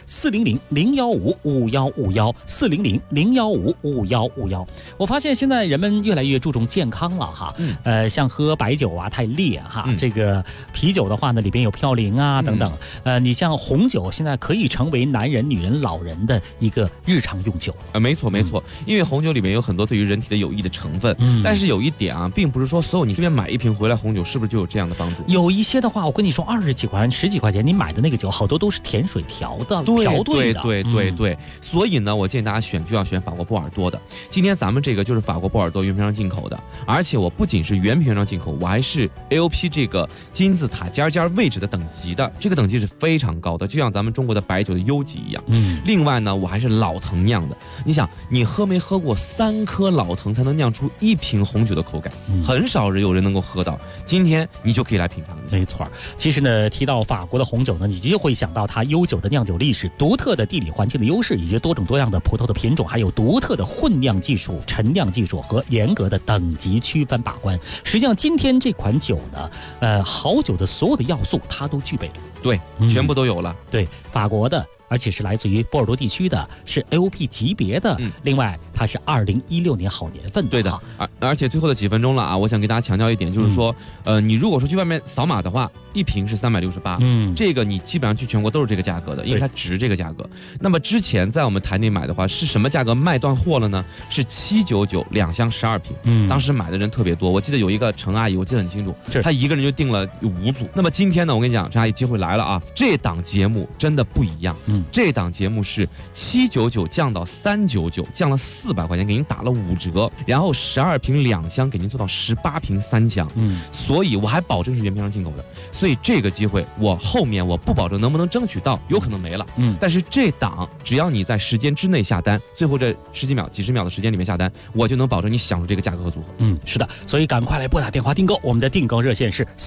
400-015-5151，400-015-5151。我发现现在人们越来越注重健康了哈，像喝白酒啊太烈哈，这个啤酒的话呢里边有嘌呤啊等等，你像红酒现在可以成为男人、女人、老人的一个日常用酒。 没错没错，因为红酒里面有很多对于人体的有益的成分，但是有一点啊，并不是说所有你这边买一瓶回来红酒是不是就有这样的帮助？ 有一些的话，我跟你说20几块、10几块钱，你买的那个酒好多都是甜水调的、调兑的。 对，所以呢，我建议大家选就要选法国波尔多的。今天咱们这个就是法国波尔多原瓶装进口的，而且我不仅是原瓶装进口，我还是 AOP 这个金字塔尖位置的等级的，这个等级是非常高的，就像咱们中国的白酒的优级一样。另外呢，我还是老藤酿的。你想，你喝没喝过3颗老藤才能酿出1瓶红酒的口感？很少有人能够喝到。今天你就可以来品尝一下。 没错，其实呢，提到法国的红酒呢，你就会想到它悠久的酿酒历史、独特的地理环境的优势，以及多种多样的葡萄的品种，还有独特的混酿技术、陈酿技术和严格的等级区分把关。实际上，今天这款酒呢，好酒的所有的要素它都具备了。 对，全部都有了。 对，法国的。而且是来自于波尔多地区的，是 AOP 级别的。另外，它是2016年好年份的。 对的，而且最后的几分钟了啊，我想给大家强调一点，就是说，你如果说去外面扫码的话，1瓶是368，这个你基本上去全国都是这个价格的，因为它值这个价格。那么之前在我们台内买的话，是什么价格卖断货了呢？是799，2箱12瓶。当时买的人特别多，我记得有一个陈阿姨，我记得很清楚，她一个人就订了5组。那么今天呢，我跟你讲，陈阿姨机会来了啊，这档节目真的不一样。这档节目是799降到399，降了400块钱，给您打了5折，然后12瓶2箱给您做到18瓶3箱，所以我还保证是原瓶装进口的，所以这个机会我后面我不保证能不能争取到，有可能没了，但是这档只要你在时间之内下单，最后这10几秒、几十秒的时间里面下单，我就能保证你享受这个价格和组合。 是的，所以赶快来拨打电话订购，我们的订购热线是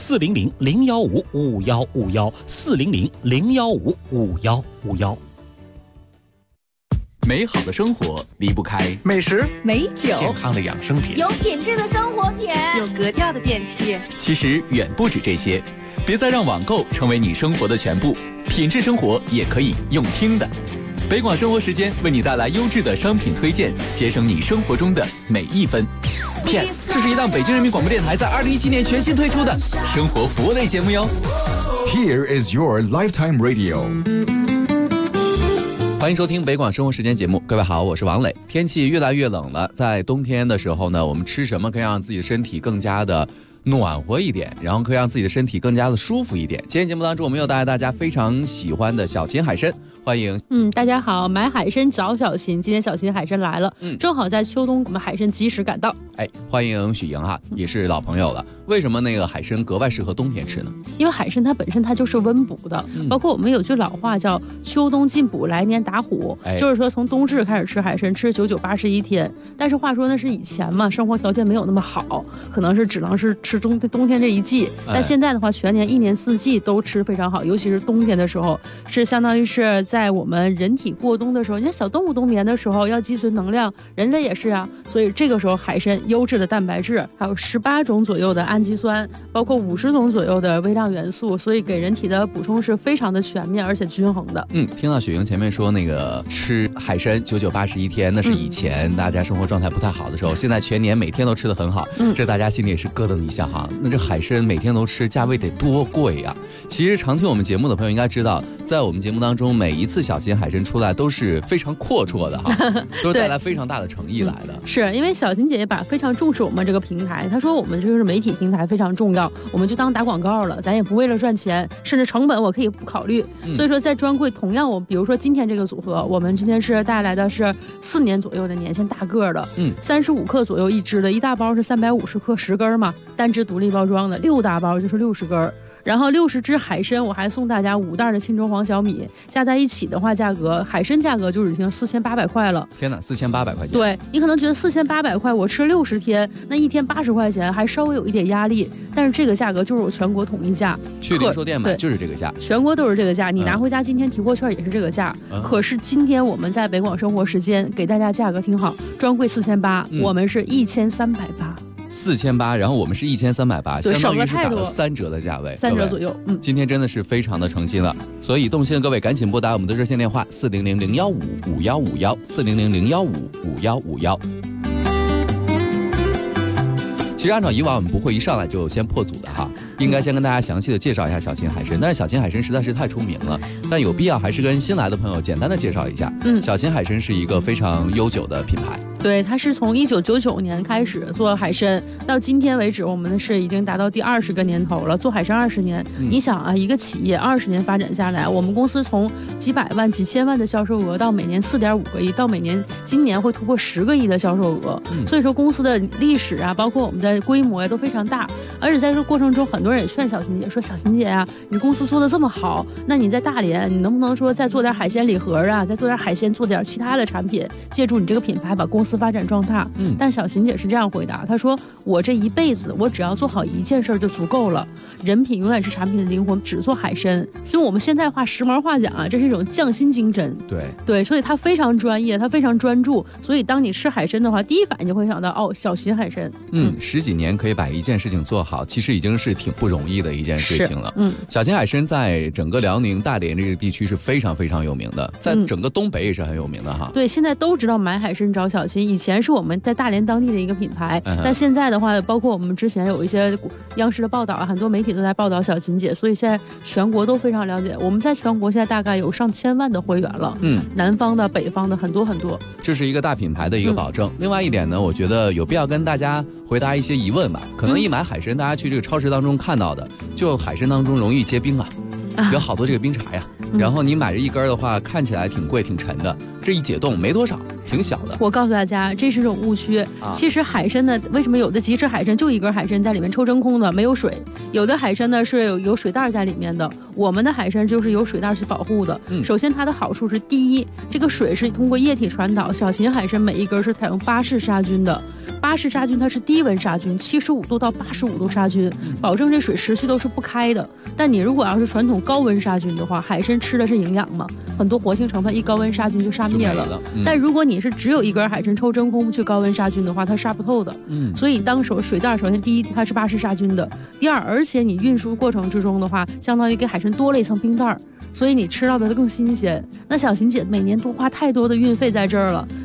400-015-5151，400-015-5151。 美好的生活离不开美食、 美酒、 健康的养生品， 有品质的生活品， 有格调的电器。 其实远不止这些，别再让网购成为你生活的全部，品质生活也可以用听的。北广生活时间为你带来优质的商品推荐，节省你生活中的每一分。 PS， 这是一档北京人民广播电台在2017年全新推出的生活服务类节目哟。 Here is your lifetime radio。 欢欢迎收听北广生活时间节目。各位好，我是王磊。天气越来越冷了，在冬天的时候呢，我们吃什么可以让自己的身体更加的暖和一点，然后可以让自己的身体更加的舒服一点。今天节目当中，我们又带来大家非常喜欢的小秦海参，欢迎。 大家好，买海参找小秦，今天小秦海参来了，正好在秋冬我们海参及时赶到。 欢迎许莹哈，也是老朋友了。为什么那个海参格外适合冬天吃呢？ 因为海参它本身它就是温补的，包括我们有句老话叫秋冬进补，来年打虎，就是说从冬至开始吃海参，吃99、81天。但是话说那是以前嘛，生活条件没有那么好，可能是只能是吃冬天这一季。但现在的话，全年1年4季都吃非常好，尤其是冬天的时候，是相当于是在我们人体过冬的时候，你看小动物冬眠的时候要积存能量，人类也是啊，所以这个时候海参优质的蛋白质，还有18种左右的氨基酸，包括50种左右的微量元素，所以给人体的补充是非常的全面而且均衡的。 听到雪莹前面说那个吃海参99、81天，那是以前大家生活状态不太好的时候，现在全年每天都吃得很好，这大家心里也是咯噔一下哈。那这海参每天都吃，价位得多贵呀！其实常听我们节目的朋友应该知道，在我们节目当中，每一次小秦海参出来都是非常阔绰的哈，都是带来非常大的诚意来的。 是因为小秦姐姐非常重视我们这个平台，她说我们这个是媒体平台非常重要，我们就当打广告了，咱也不为了赚钱，甚至成本我可以不考虑。所以说在专柜同样比如说今天这个组合，我们今天是带来的是4年左右的年限大个的，35克左右一支的，一大包是350克10根嘛，单支独立包装的，6大包就是60根。然后60只海参，我还送大家5袋的沁州黄小米，加在一起的话，海参价格就已经4800块了。 天哪，4800块钱！ 对，你可能觉得4800块，我吃60天，那一天80块钱，还稍微有一点压力。但是这个价格就是我全国统一价， 去零售店买就是这个价， 全国都是这个价。你拿回家今天提货券也是这个价。可是今天我们在北广生活时间给大家价格挺好，专柜4800，我们是1380。 4800，然后我们是1380，相当于是打了3折的价位 ，3折左右。 今天真的是非常的诚心了，所以动心的各位赶紧拨打我们的热线电话400-015-5151，400-015-5151。其实按照以往我们不会一上来就先破组的哈，应该先跟大家详细的介绍一下小秦海参，但是小秦海参实在是太出名了，但有必要还是跟新来的朋友简单的介绍一下。小秦海参是一个非常悠久的品牌。 对，它是从1999年开始做海参，到今天为止，我们是已经达到第20个年头了。做海参20年，你想啊，一个企业20年发展下来，我们公司从几百万、几千万的销售额，到每年4.5个亿，到今年会突破10个亿的销售额。所以说公司的历史啊，包括我们的规模呀，都非常大。而且在这个过程中，很多人也劝小秦姐说：“小秦姐啊，你公司做的这么好，那你在大连，你能不能说再做点海鲜礼盒啊，再做点海鲜，做点其他的产品，借助你这个品牌把公司发展壮大？”但小秦姐是这样回答，她说：“我这一辈子，我只要做好一件事就足够了。人品永远是产品的灵魂，只做海参。所以我们现在时髦话讲啊，这是一种匠心精神。对，所以他非常专业，他非常专注。所以当你吃海参的话，第一反应就会想到小秦海参。 10几年可以把一件事情做好，其实已经是挺不容易的一件事情了。小秦海参在整个辽宁大连这个地区是非常非常有名的，在整个东北也是很有名的哈。 对，现在都知道买海参找小秦，以前是我们在大连当地的一个品牌，但现在的话，包括我们之前有一些央视的报道啊，很多媒体都在报道小秦姐，所以现在全国都非常了解。我们在全国现在大概有上千万的会员了，南方的、北方的很多很多， 这是一个大品牌的一个保证。另外一点呢，我觉得有必要跟大家回答一些疑问吧。可能一买海参，大家去这个超市当中看到的，就海参当中容易结冰啊，有好多这个冰碴呀，然后你买这一根的话，看起来挺贵挺沉的，这一解冻没多少，挺小的。 我告诉大家，这是种误区。其实海参呢，为什么有的即食海参就一根海参在里面抽真空的，没有水；有的海参呢是有水袋在里面的。我们的海参就是有水袋去保护的。首先它的好处是，第一，这个水是通过液体传导。小秦海参每一根是采用巴氏杀菌的。巴氏杀菌它是低温杀菌，75度到85度杀菌，保证这水持续都是不开的。但你如果要是传统高温杀菌的话，海参吃的是营养嘛，很多活性成分一高温杀菌就杀灭了。但如果你是只有一根海参抽真空去高温杀菌的话，它杀不透的。所以当水袋首先第一它是巴氏杀菌的，第二，而且你运输过程之中的话，相当于给海参多了一层冰袋，所以你吃到的更新鲜。那小秦姐每年都花太多的运费在这儿了，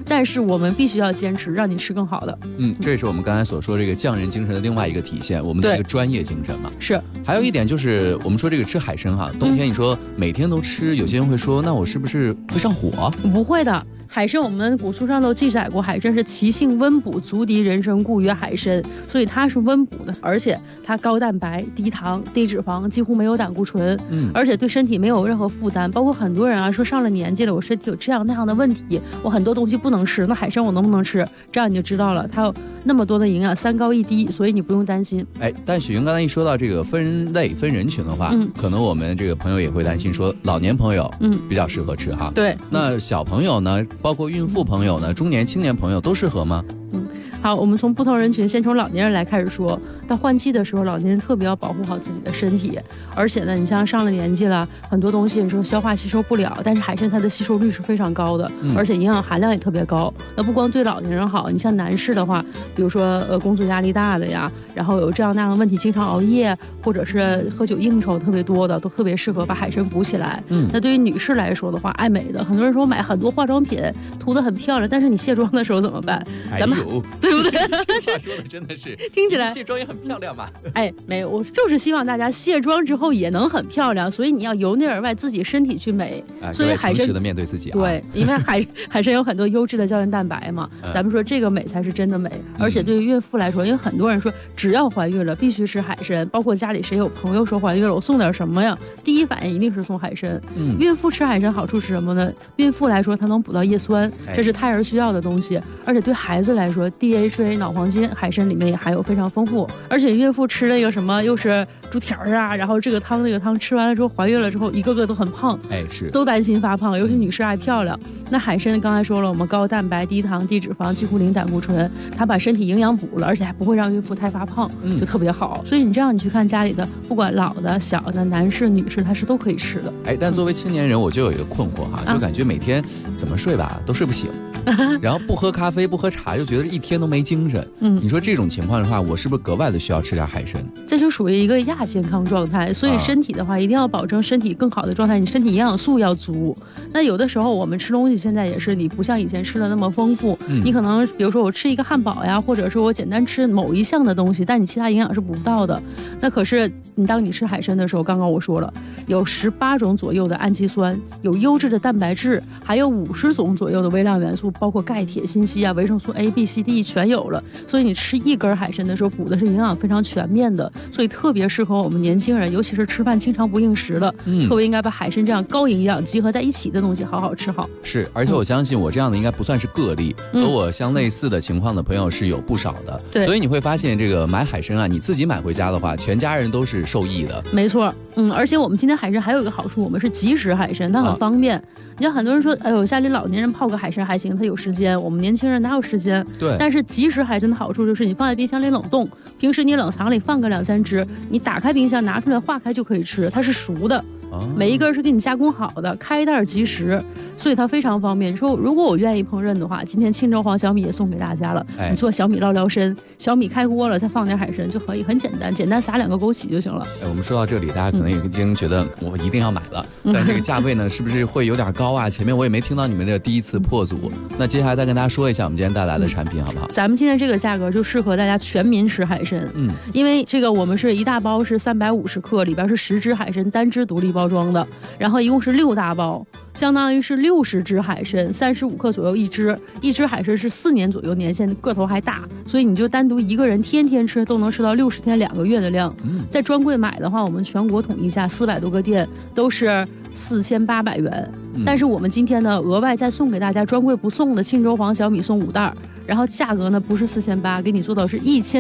但是我们必须要坚持，让你吃更好的。 这也是我们刚才所说这个匠人精神的另外一个体现，我们的一个专业精神嘛。 是。 还有一点就是我们说这个吃海参哈，冬天你说每天都吃，有些人会说那我是不是会上火？ 不会的。海参，我们古书上都记载过，海参是其性温补，足敌人参，故曰海参。所以它是温补的，而且它高蛋白、低糖、低脂肪，几乎没有胆固醇，而且对身体没有任何负担。包括很多人啊说上了年纪了，我身体有这样那样的问题，我很多东西不能吃，那海参我能不能吃？这样你就知道了，它有那么多的营养，3高1低，所以你不用担心。 但许云刚才一说到这个分类分人群的话，可能我们这个朋友也会担心说，老年朋友比较适合吃哈。 对， 那小朋友呢？包括孕妇朋友呢，中年青年朋友都适合吗？ 好，我们从不同人群，先从老年人来开始说。到换季的时候，老年人特别要保护好自己的身体，而且呢，你像上了年纪了，很多东西你说消化吸收不了，但是海参它的吸收率是非常高的，而且营养含量也特别高。那不光对老年人好，你像男士的话，比如说工作压力大的呀，然后有这样那样的问题，经常熬夜或者是喝酒应酬特别多的，都特别适合把海参补起来。那对于女士来说的话，爱美的，很多人说买很多化妆品涂得很漂亮，但是你卸妆的时候怎么办？咱们对不对？ 这话说的真的是听起来卸妆也很漂亮吧？ 没有，我就是希望大家卸妆之后也能很漂亮，所以你要由内而外自己身体去美。所以海参诚实的面对自己啊。 对，因为海参有很多优质的胶原蛋白嘛，咱们说这个美才是真的美。而且对于孕妇来说，因为很多人说只要怀孕了必须吃海参，包括家里谁有朋友说怀孕了，我送点什么呀？第一反应一定是送海参。孕妇吃海参好处是什么呢？孕妇来说，它能补到叶酸，这是胎儿需要的东西。而且对孩子来说 ，DHA 脑黄金海参里面也含有非常丰富。而且孕妇吃那个什么又是猪蹄儿啊，然后这个汤那个汤吃完了之后，怀孕了之后一个个都很胖， 是都担心发胖，尤其女士爱漂亮。那海参刚才说了，我们高蛋白、低糖、低脂肪，几乎零胆固醇，它把身体营养补了，而且还不会让孕妇太发胖，就特别好。所以你这样你去看家里的，不管老的、小的、男士、女士，它是都可以吃的。 但作为青年人，我就有一个困惑哈，就感觉每天怎么睡吧都睡不醒。然后不喝咖啡不喝茶，就觉得一天都没精神。你说这种情况的话，我是不是格外的需要吃点海参？ 这就属于一个亚健康状态，所以身体的话一定要保证身体更好的状态，你身体营养素要足。那有的时候我们吃东西现在也是，你不像以前吃的那么丰富，你可能比如说我吃一个汉堡呀，或者是我简单吃某一项的东西，但你其他营养是补不到的。那可是你当你吃海参的时候，刚刚我说了，有18种左右的氨基酸，有优质的蛋白质，还有50种左右的微量元素，包括钙、铁、锌、硒啊，维生素 A、B、C、D 全有了。所以你吃一根海参的时候，补的是营养非常全面的，所以特别适合我们年轻人，尤其是吃饭经常不应时的，特别应该把海参这样高营养集合在一起的东西好好吃好。 是，而且我相信我这样的应该不算是个例，和我相类似的情况的朋友是有不少的。 对， 所以你会发现这个买海参啊，你自己买回家的话，全家人都是受益的。 没错，而且我们今天海参还有一个好处，我们是即食海参，它很方便。你像很多人说，哎呦，家里老年人泡个海参还行，他有时间，我们年轻人哪有时间？ 对。 但是即食海参的好处就是你放在冰箱里冷冻，平时你冷藏里放个2-3只，你打开冰箱拿出来化开就可以吃，它是熟的。每一根是给你加工好的，开袋即食，所以它非常方便。说如果我愿意烹饪的话，今天青州黄小米也送给大家了。你做小米捞辽参，小米开锅了，再放点海参就可以，很简单，简单撒2个枸杞就行了。 我们说到这里，大家可能已经觉得我一定要买了，但这个价位呢，是不是会有点高啊？前面我也没听到你们的第一次破组，那接下来再跟大家说一下我们今天带来的产品好不好？ 咱们今天这个价格就适合大家全民吃海参，因为这个我们是一大包是350克，里边是10只海参单只独立包装的。然后一共是6大包，相当于是60只海参，35克左右一只，一只海参是4年左右年限，个头还大，所以你就单独一个人天天吃都能吃到60天2个月的量。在专柜买的话，我们全国统一价400多个店都是4800元，但是我们今天呢额外再送给大家专柜不送的青州黄小米送5袋，然后价格呢不是4800，给你做到是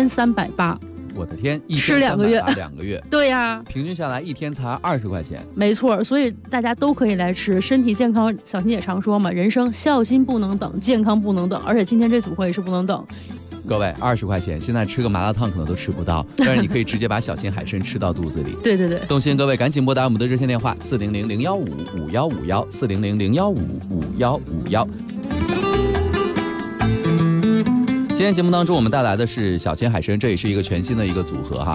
1380。 我的天， 吃2个月 ，2个月， 对呀， 平均下来一天才20块钱， 没错，所以大家都可以来吃，身体健康。小新也常说嘛，人生孝心不能等，健康不能等，而且今天这组合也是不能等。 各位，20块钱，现在吃个麻辣烫可能都吃不到，但是你可以直接把小心海参吃到肚子里。 对对对， 动心各位赶紧拨打我们的热线电话400-015-5151，400-015-5151。今天节目当中，我们带来的是小千海参，这也是一个全新的一个组合哈。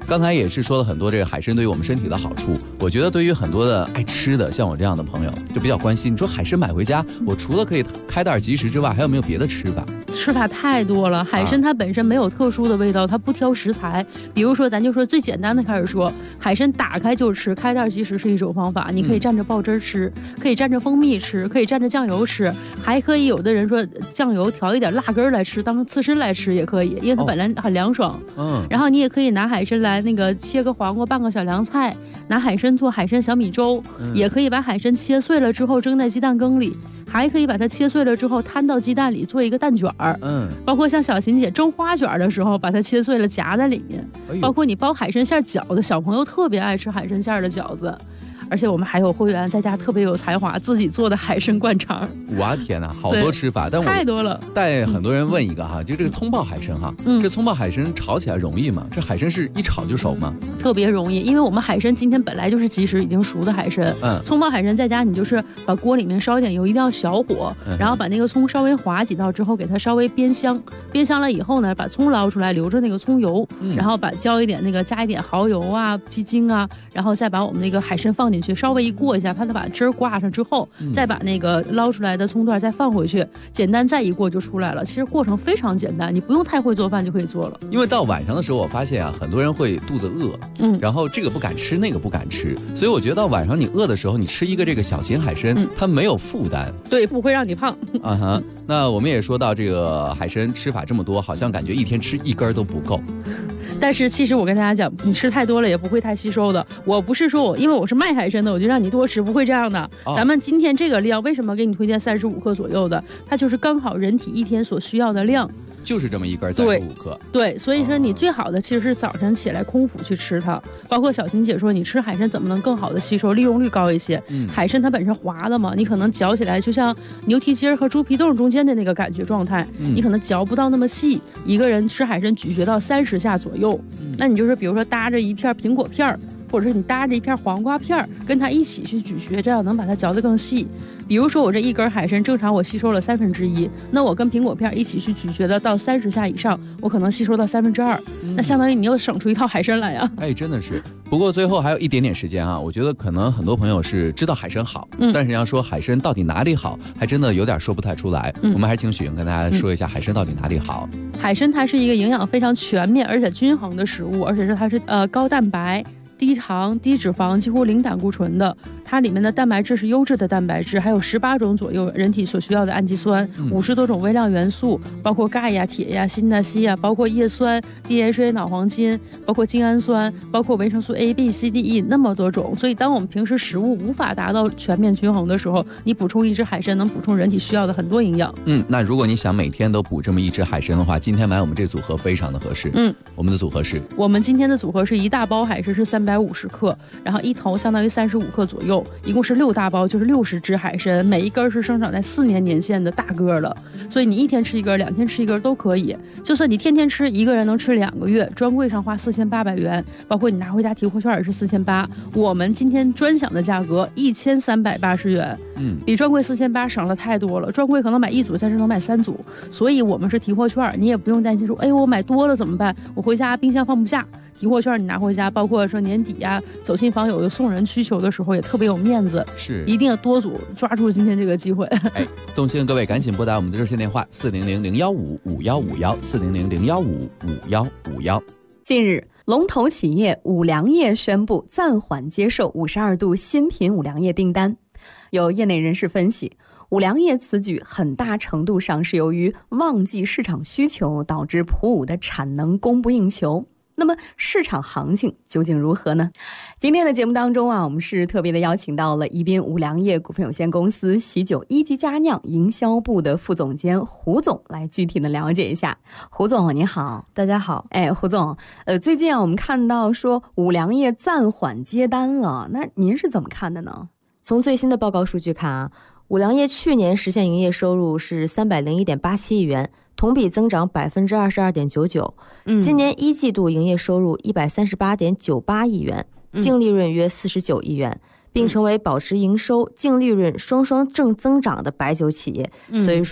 刚才也是说了很多这个海参对于我们身体的好处，我觉得对于很多的爱吃的像我这样的朋友就比较关心，你说海参买回家，我除了可以开袋即食之外，还有没有别的吃法？ 吃法太多了，海参它本身没有特殊的味道，它不挑食材。比如说咱就说最简单的开始说，海参打开就吃，开袋即食是一种方法，你可以蘸着爆汁吃，可以蘸着蜂蜜吃，可以蘸着酱油吃，还可以有的人说酱油调一点辣根来吃，当成刺身来吃也可以，因为它本来很凉爽。然后你也可以拿海参来那个切个黄瓜拌个小凉菜，拿海参做海参小米粥，也可以把海参切碎了之后蒸在鸡蛋羹里，还可以把它切碎了之后摊到鸡蛋里做一个蛋卷儿。包括像小琴姐蒸花卷的时候，把它切碎了夹在里面。包括你包海参馅饺子，小朋友特别爱吃海参馅的饺子。而且我们还有会员在家特别有才华，自己做的海参灌肠。 哇天哪，好多吃法，但我太多了。 带很多人问一个哈，就这个葱爆海参哈，这葱爆海参炒起来容易吗？这海参是一炒就熟吗？ 特别容易，因为我们海参今天本来就是即食已经熟的海参。葱爆海参在家你就是把锅里面烧一点油，一定要小火，然后把那个葱稍微划几道之后，给它稍微煸香，煸香了以后呢，把葱捞出来，留着那个葱油，然后加一点蚝油啊、鸡精啊，然后再把我们那个海参放进去，稍微一过一下，把它把汁儿挂上之后，再把那个捞出来的葱段再放回去，简单再一过就出来了。其实过程非常简单，你不用太会做饭就可以做了。 因为到晚上的时候，我发现啊，很多人会肚子饿，然后这个不敢吃，那个不敢吃，所以我觉得到晚上你饿的时候，你吃一个这个小型海参，它没有负担， 对，不会让你胖。 那我们也说到这个海参吃法这么多，好像感觉一天吃一根都不够。 但是其实我跟大家讲，你吃太多了也不会太吸收的。我不是说因为我是卖海参的，我就让你多吃，不会这样的。咱们今天这个量为什么给你推荐35克左右的？它就是刚好人体一天所需要的量， 就是这么一根35克。 对，所以说你最好的其实是早晨起来空腹去吃它。包括小琴姐说，你吃海参怎么能更好的吸收，利用率高一些？海参它本身滑的嘛，你可能嚼起来就像牛蹄筋和猪皮冻中间的那个感觉状态，你可能嚼不到那么细。一个人吃海参咀嚼到30下左右。那你就是比如说搭着一片苹果片，或者是你搭着一片黄瓜片，跟它一起去咀嚼，这样能把它嚼得更细。比如说我这一根海参正常我吸收了1/3，那我跟苹果片一起去咀嚼的到30下以上，我可能吸收到2/3，那相当于你又省出一套海参来呀。 真的是。不过最后还有一点点时间啊，我觉得可能很多朋友是知道海参好，但是要说海参到底哪里好，还真的有点说不太出来。我们还是请许莹跟大家说一下海参到底哪里好。 海参它是一个营养非常全面而且均衡的食物，而且它是高蛋白、低糖、低脂肪，几乎零胆固醇的。它里面的蛋白质是优质的蛋白质，还有18种左右人体所需要的氨基酸，50多种微量元素，包括钙呀、铁呀、锌呐、硒呀，包括叶酸、DHA 脑黄金，包括精氨酸，包括维生素 A、B、C、D、E 那么多种。所以当我们平时食物无法达到全面均衡的时候，你补充一只海参能补充人体需要的很多营养。 那如果你想每天都补这么一只海参的话，今天买我们这组合非常的合适。我们的组合是， 我们今天的组合是一大包海参是350克，然后一头相当于35克左右，一共是6大包，就是60只海参，每一根是生长在4年年限的大个了。所以你1天吃一根，2天吃一根都可以。就算你天天吃，一个人能吃2个月，专柜上花4800元，包括你拿回家提货券也是4800，我们今天专享的价格1380元，比专柜4800省了太多了。专柜可能买1组，但是能买3组，所以我们是提货券，你也不用担心说，我买多了怎么办？我回家冰箱放不下。提货券你拿回家，包括说年底呀、走亲访友有送人需求的时候，也特别有面子， 是一定要多组，抓住今天这个机会。 动心各位赶紧拨打我们的热线电话400-015-5151，400-015-5151。 近日，龙头企业五粮液宣布暂缓接受52度新品五粮液订单。有业内人士分析，五粮液此举很大程度上是由于旺季市场需求导致普五的产能供不应求。那么市场行情究竟如何呢？今天的节目当中我们是特别的邀请到了宜宾五粮液股份有限公司喜酒一级佳酿营销部的副总监胡总来具体的了解一下。胡总你好。 大家好。 胡总，最近我们看到说五粮液暂缓接单了，那您是怎么看的呢？ 从最新的报告数据看五粮液去年实现营业收入是301.87亿元，同比增长22.99%。今年1季度营业收入138.98亿元，净利润约49亿元，并成为保持营收、净利润双双正增长的白酒企业。所以说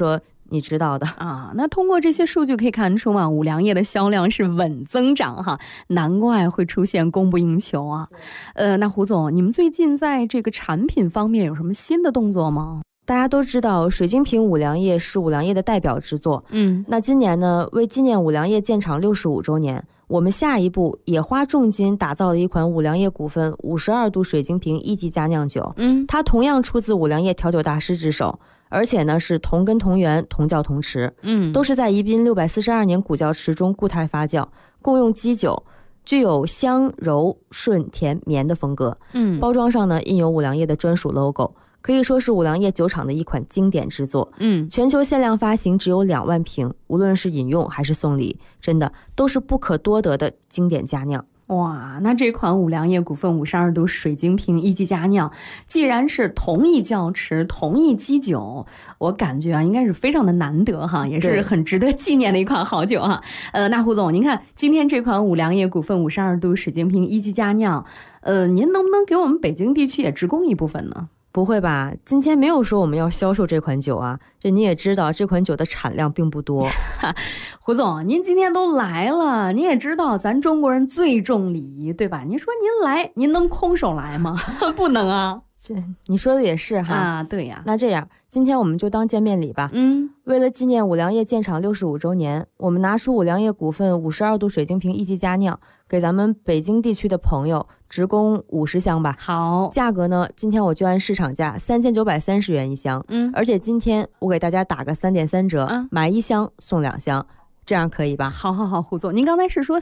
你知道的啊。那通过这些数据可以看出嘛，五粮液的销量是稳增长哈，难怪会出现供不应求啊。那胡总，你们最近在这个产品方面有什么新的动作吗？ 大家都知道水晶瓶五粮液是五粮液的代表之作，那今年呢，为纪念五粮液建厂65周年，我们下一步也花重金打造了一款五粮液股份52度水晶瓶1级佳酿酒，它同样出自五粮液调酒大师之手，而且呢是同根同源同窖同池，都是在宜宾642年古窖池中固态发酵，共用基酒，具有香柔顺甜绵的风格，包装上呢印有五粮液的专属 logo，可以说是五粮液酒厂的一款经典之作，全球限量发行只有2万瓶，无论是饮用还是送礼，真的都是不可多得的经典佳酿。 哇，那这款五粮液股份52度水晶瓶1级佳酿，既然是同一窖池同一基酒，我感觉啊应该是非常的难得哈，也是很值得纪念的一款好酒哈。那胡总，您看今天这款五粮液股份52度水晶瓶1级佳酿，您能不能给我们北京地区也直供一部分呢？ 不会吧，今天没有说我们要销售这款酒啊，这你也知道这款酒的产量并不多。 胡总，您今天都来了，您也知道咱中国人最重礼仪，对吧？您说您来，您能空手来吗？不能啊。 这你说的也是哈啊，对呀。 那这样，今天我们就当见面礼吧。为了纪念五粮液建厂65周年，我们拿出五粮液股份52度水晶瓶1级佳酿，给咱们北京地区的朋友直供50箱吧。 好， 价格呢，今天我就按市场价3930元一箱，而且今天我给大家打个3.3折，买1箱送2箱。这样可以吧？ 好，胡总，您刚才是说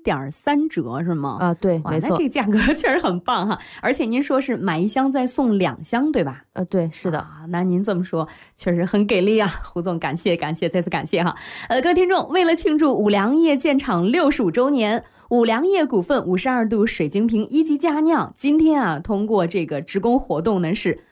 3.3折是吗？ 啊，对，没错。 那这个价格确实很棒哈，而且您说是买1箱再送2箱，对吧？ 对，是的。 那您这么说确实很给力啊，胡总，感谢，再次感谢哈。各位听众，为了庆祝五粮液建厂65周年，五粮液股份52度水晶瓶1级佳酿，今天啊，通过这个直供活动呢是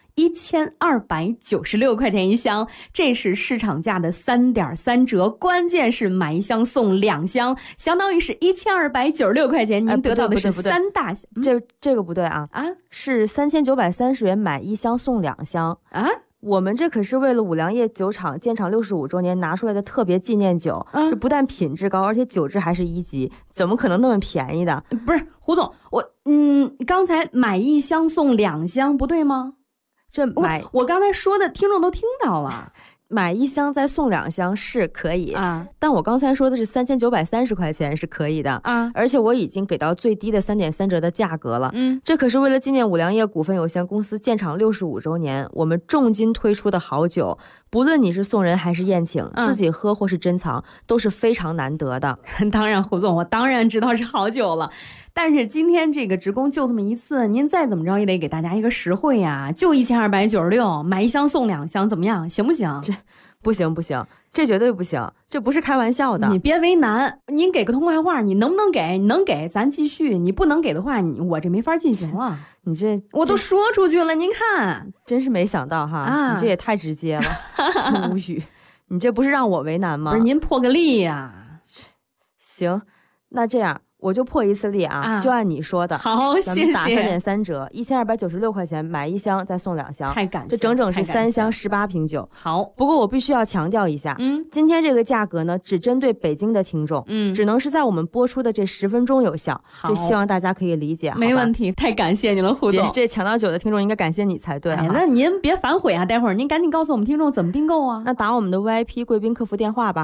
1296块钱一箱，这是市场价的3.3折，关键是买1箱送2箱，相当于是1296块钱，您得到的是3大箱。 这个不对啊，是3930元买1箱送2箱啊。我们这可是为了五粮液酒厂建厂65周年拿出来的特别纪念酒，这不但品质高，而且酒质还是1级，怎么可能那么便宜的？ 不是胡总，刚才买1箱送2箱不对吗？我刚才说的听众都听到了， 买1箱再送2箱是可以啊，但我刚才说的是3930块钱是可以的啊，而且我已经给到最低的3.3折的价格了。这可是为了纪念五粮液股份有限公司建厂65周年，我们重金推出的好酒，不论你是送人还是宴请，自己喝或是珍藏，都是非常难得的。 当然，胡总，我当然知道是好酒了。但是今天这个直供就这么一次，您再怎么着也得给大家一个实惠呀，就1296，买1箱送2箱，怎么样？行不行？ 这不行，这绝对不行，这不是开玩笑的。 你别为难，您给个通话话，你能不能给？你能给咱继续，你不能给的话，我这没法进行了。 你这我都说出去了，您看， 真是没想到哈，你这也太直接了，无语。你这不是让我为难吗？ 不是，您破个例呀。 行，那这样。我就破一次例啊，就按你说的。 好，谢谢。 咱们打3.3折，1296块钱买1箱再送2箱， 太感谢， 这整整是3箱18瓶酒。 好， 不过我必须要强调一下，今天这个价格呢，只针对北京的听众，只能是在我们播出的这10分钟有效。这希望大家可以理解。 没问题，太感谢你了，胡总。 这抢到酒的听众应该感谢你才对。 那您别反悔啊，待会儿您赶紧告诉我们听众怎么订购啊。 那打我们的 VIP 贵宾客服电话吧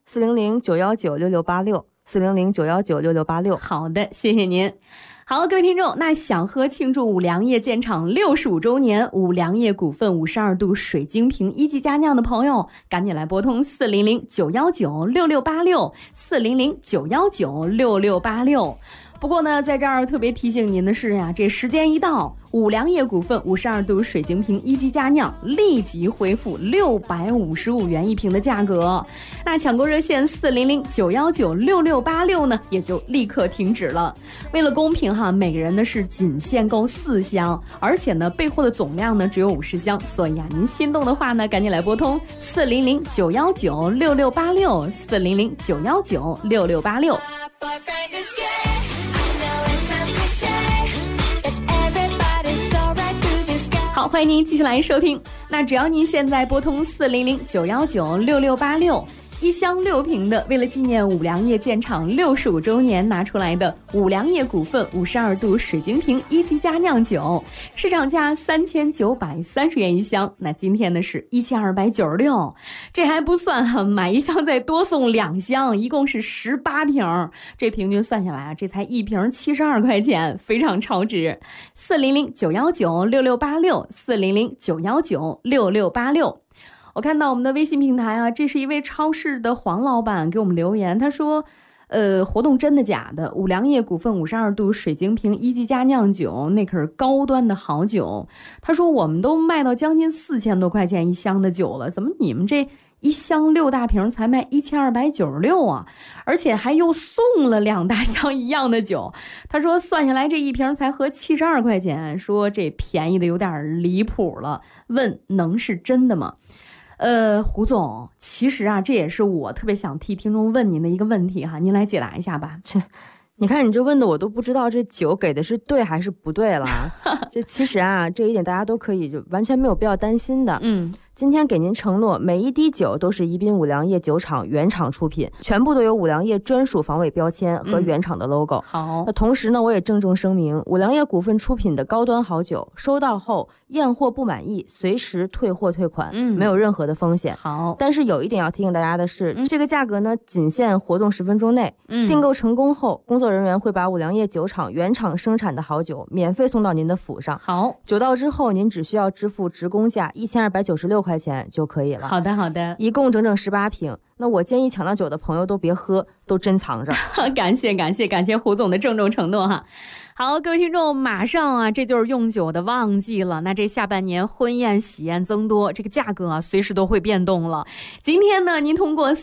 ，400-919-6686，400-919-6686。 好的，谢谢您。好，各位听众，那想喝庆祝五粮液建厂65周年五粮液股份52度水晶瓶1级佳酿的朋友，赶紧来拨通400-919-6686，400-919-6686。不过呢，在这儿特别提醒您的是呀，这时间一到，五粮液股份52度水晶瓶1级佳酿立即恢复655元一瓶的价格。那抢购热线400-919-6686呢，也就立刻停止了。为了公平哈，每个人呢是仅限购4箱，而且呢备货的总量呢只有50箱，所以啊，您心动的话呢，赶紧来拨通400-919-6686，400-919-6686。好，欢迎您继续来收听那只要您现在拨通400-919-6686。一箱6瓶的，为了纪念五粮液建厂65周年拿出来的五粮液股份52度水晶瓶1级佳酿酒，市场价3930元一箱，那今天呢是1296，这还不算哈，买一箱再多送2箱，一共是18瓶，这平均算下来啊，这才一瓶72块钱，非常超值。400-919-6686，400-919-6686。我看到我们的微信平台啊，这是一位超市的黄老板给我们留言，他说活动真的假的？五粮液股份52度水晶瓶1级佳酿酒，那可是高端的好酒。他说我们都卖到将近4000多块钱一箱的酒了，怎么你们这一箱6大瓶才卖1296啊？而且还又送了2大箱一样的酒。他说算下来这一瓶才合72块钱，说这便宜的有点离谱了，问能是真的吗？胡总，其实啊，这也是我特别想替听众问您的一个问题哈，您来解答一下吧。 你看你这问的我都不知道这酒给的是对还是不对了。这其实啊，这一点大家都可以就完全没有必要担心的。今天给您承诺，每一滴酒都是宜宾五粮液酒厂原厂出品，全部都有五粮液专属防伪标签和原厂的 logo。 好， 那同时呢，我也郑重声明，五粮液股份出品的高端好酒，收到后验货不满意，随时退货退款，没有任何的风险。 好， 但是有一点要提醒大家的是，这个价格呢，仅限活动10分钟内。订购成功后，工作人员会把五粮液酒厂原厂生产的好酒免费送到您的府上。 好， 酒到之后，您只需要支付职工价1296块钱就可以了。 好的，好的， 一共整整18瓶。那我建议抢到酒的朋友都别喝，都珍藏着。 感谢胡总的郑重承诺哈。好，各位听众，马上啊，这就是用酒的旺季了。那这下半年婚宴喜宴增多，这个价格啊，随时都会变动了。今天呢，您通过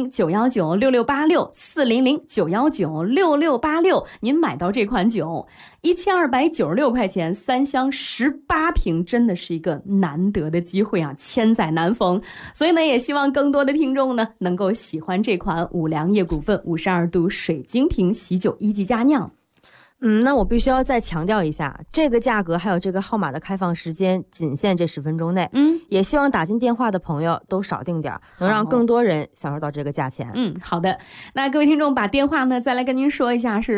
400-919-6686，400-919-6686，您买到这款酒，1296块钱，3箱18瓶，真的是一个难得的机会啊，千载难逢。所以呢，也希望更多的听众呢，能够喜欢这款五粮液股份52度水晶瓶喜酒1级佳酿。 那我必须要再强调一下，这个价格还有这个号码的开放时间仅限这10分钟内。也希望打进电话的朋友都少订点，能让更多人享受到这个价钱。 好的。那各位听众把电话呢再来跟您说一下，是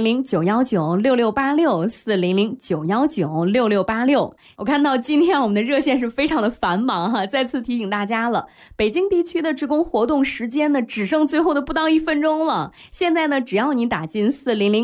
400-919-6686，400-919-6686。我看到今天我们的热线是非常的繁忙哈，再次提醒大家了，北京地区的职工活动时间呢只剩最后的不到1分钟了。现在呢，只要你打进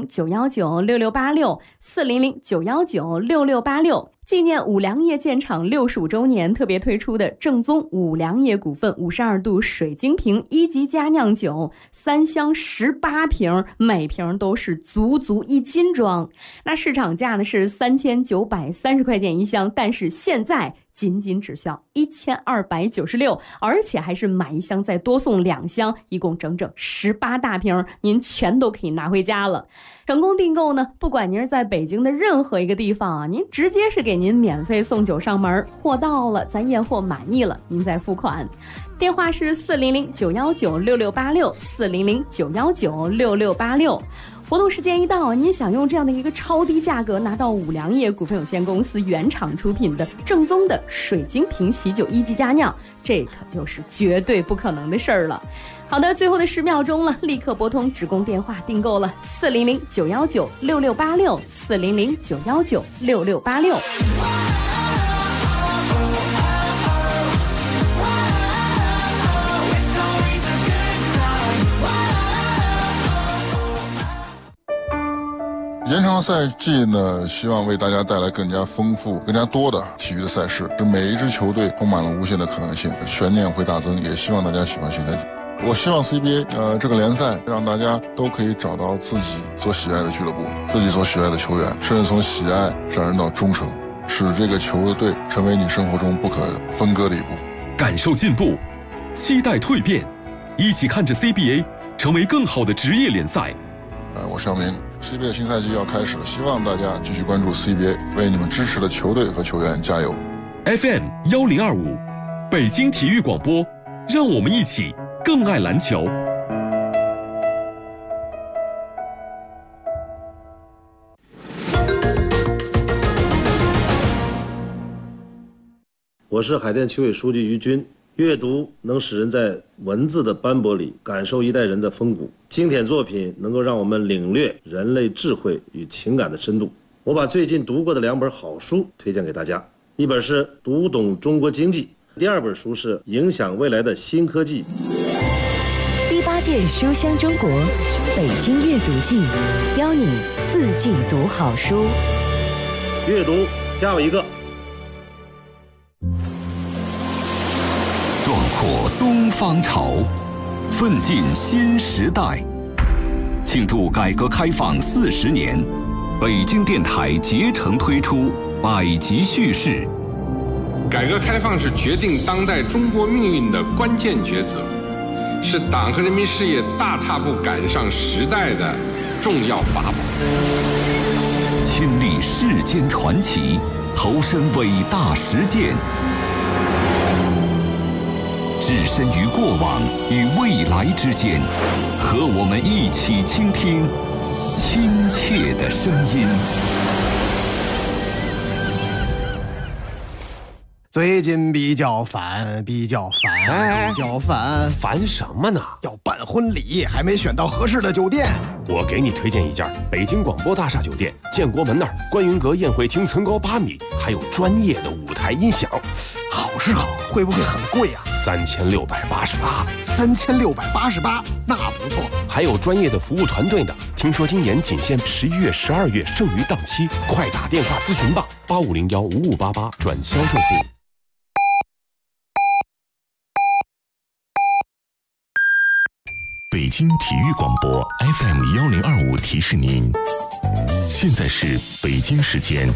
400-919-6686，400-919-6686，纪念五粮液建厂65周年特别推出的正宗五粮液股份52度水晶瓶1级佳酿酒，3箱18瓶，每瓶都是足1斤装。那市场价呢是3930块钱一箱，但是现在仅只需要1296，而且还是买一箱再多送2箱，一共整整18大瓶，您全都可以拿回家了。成功订购呢，不管您是在北京的任何一个地方啊，您直接是给您免费送酒上门，货到了咱验货满意了，您再付款。电话是400-919-6686， 400-919-6686。活动时间一到，您想用这样的一个超低价格拿到五粮液股份有限公司原厂出品的正宗的水晶瓶喜酒1级佳酿，这可就是绝对不可能的事儿了。好的，最后的10秒钟了，立刻拨通职工电话订购了400-919-6686， 400-919-6686。 延长赛季呢，希望为大家带来更加丰富、更加多的体育的赛事，使每一支球队充满了无限的可能性，悬念会大增。也希望大家喜欢新赛季。我希望 CBA 这个联赛让大家都可以找到自己所喜爱的俱乐部，自己所喜爱的球员，甚至从喜爱上升到忠诚，使这个球队成为你生活中不可分割的一部分。 感受进步，期待蜕变，一起看着 CBA 成为更好的职业联赛。 我肖明，CBA 新赛季要开始了，希望大家继续关注 CBA， 为你们支持的球队和球员加油。 FM 1025，北京体育广播，让我们一起更爱篮球。 我我是海淀区委书记于军。阅读能使人在文字的斑驳里感受一代人的风骨，经典作品能够让我们领略人类智慧与情感的深度。我把最近读过的2本好书推荐给大家，一本是《读懂中国经济》，第2本书是《影响未来的新科技》。 第8届书香中国北京阅读季，邀你4季读好书。 阅读加我一个。 壮阔东方潮，奋进新时代。庆祝改革开放40年，北京电台竭诚推出百集叙事。 改革开放是决定当代中国命运的关键抉择，是党和人民事业大踏步赶上时代的重要法宝。 亲历世间传奇，投身伟大实践，置身于过往与未来之间，和我们一起倾听亲切的声音。 最近比较烦， 烦什么呢？ 要办婚礼，还没选到合适的酒店。 我给你推荐一家北京广播大厦酒店，建国门那儿观云阁宴会厅层高8米，还有专业的舞台音响。 好是好，会不会很贵啊 ？3688。 3688，那不错。 还有专业的服务团队呢。听说今年仅限11月、12月剩余档期，快打电话咨询吧，85015588转销售部。 北京体育广播 FM1025提示您，现在是北京时间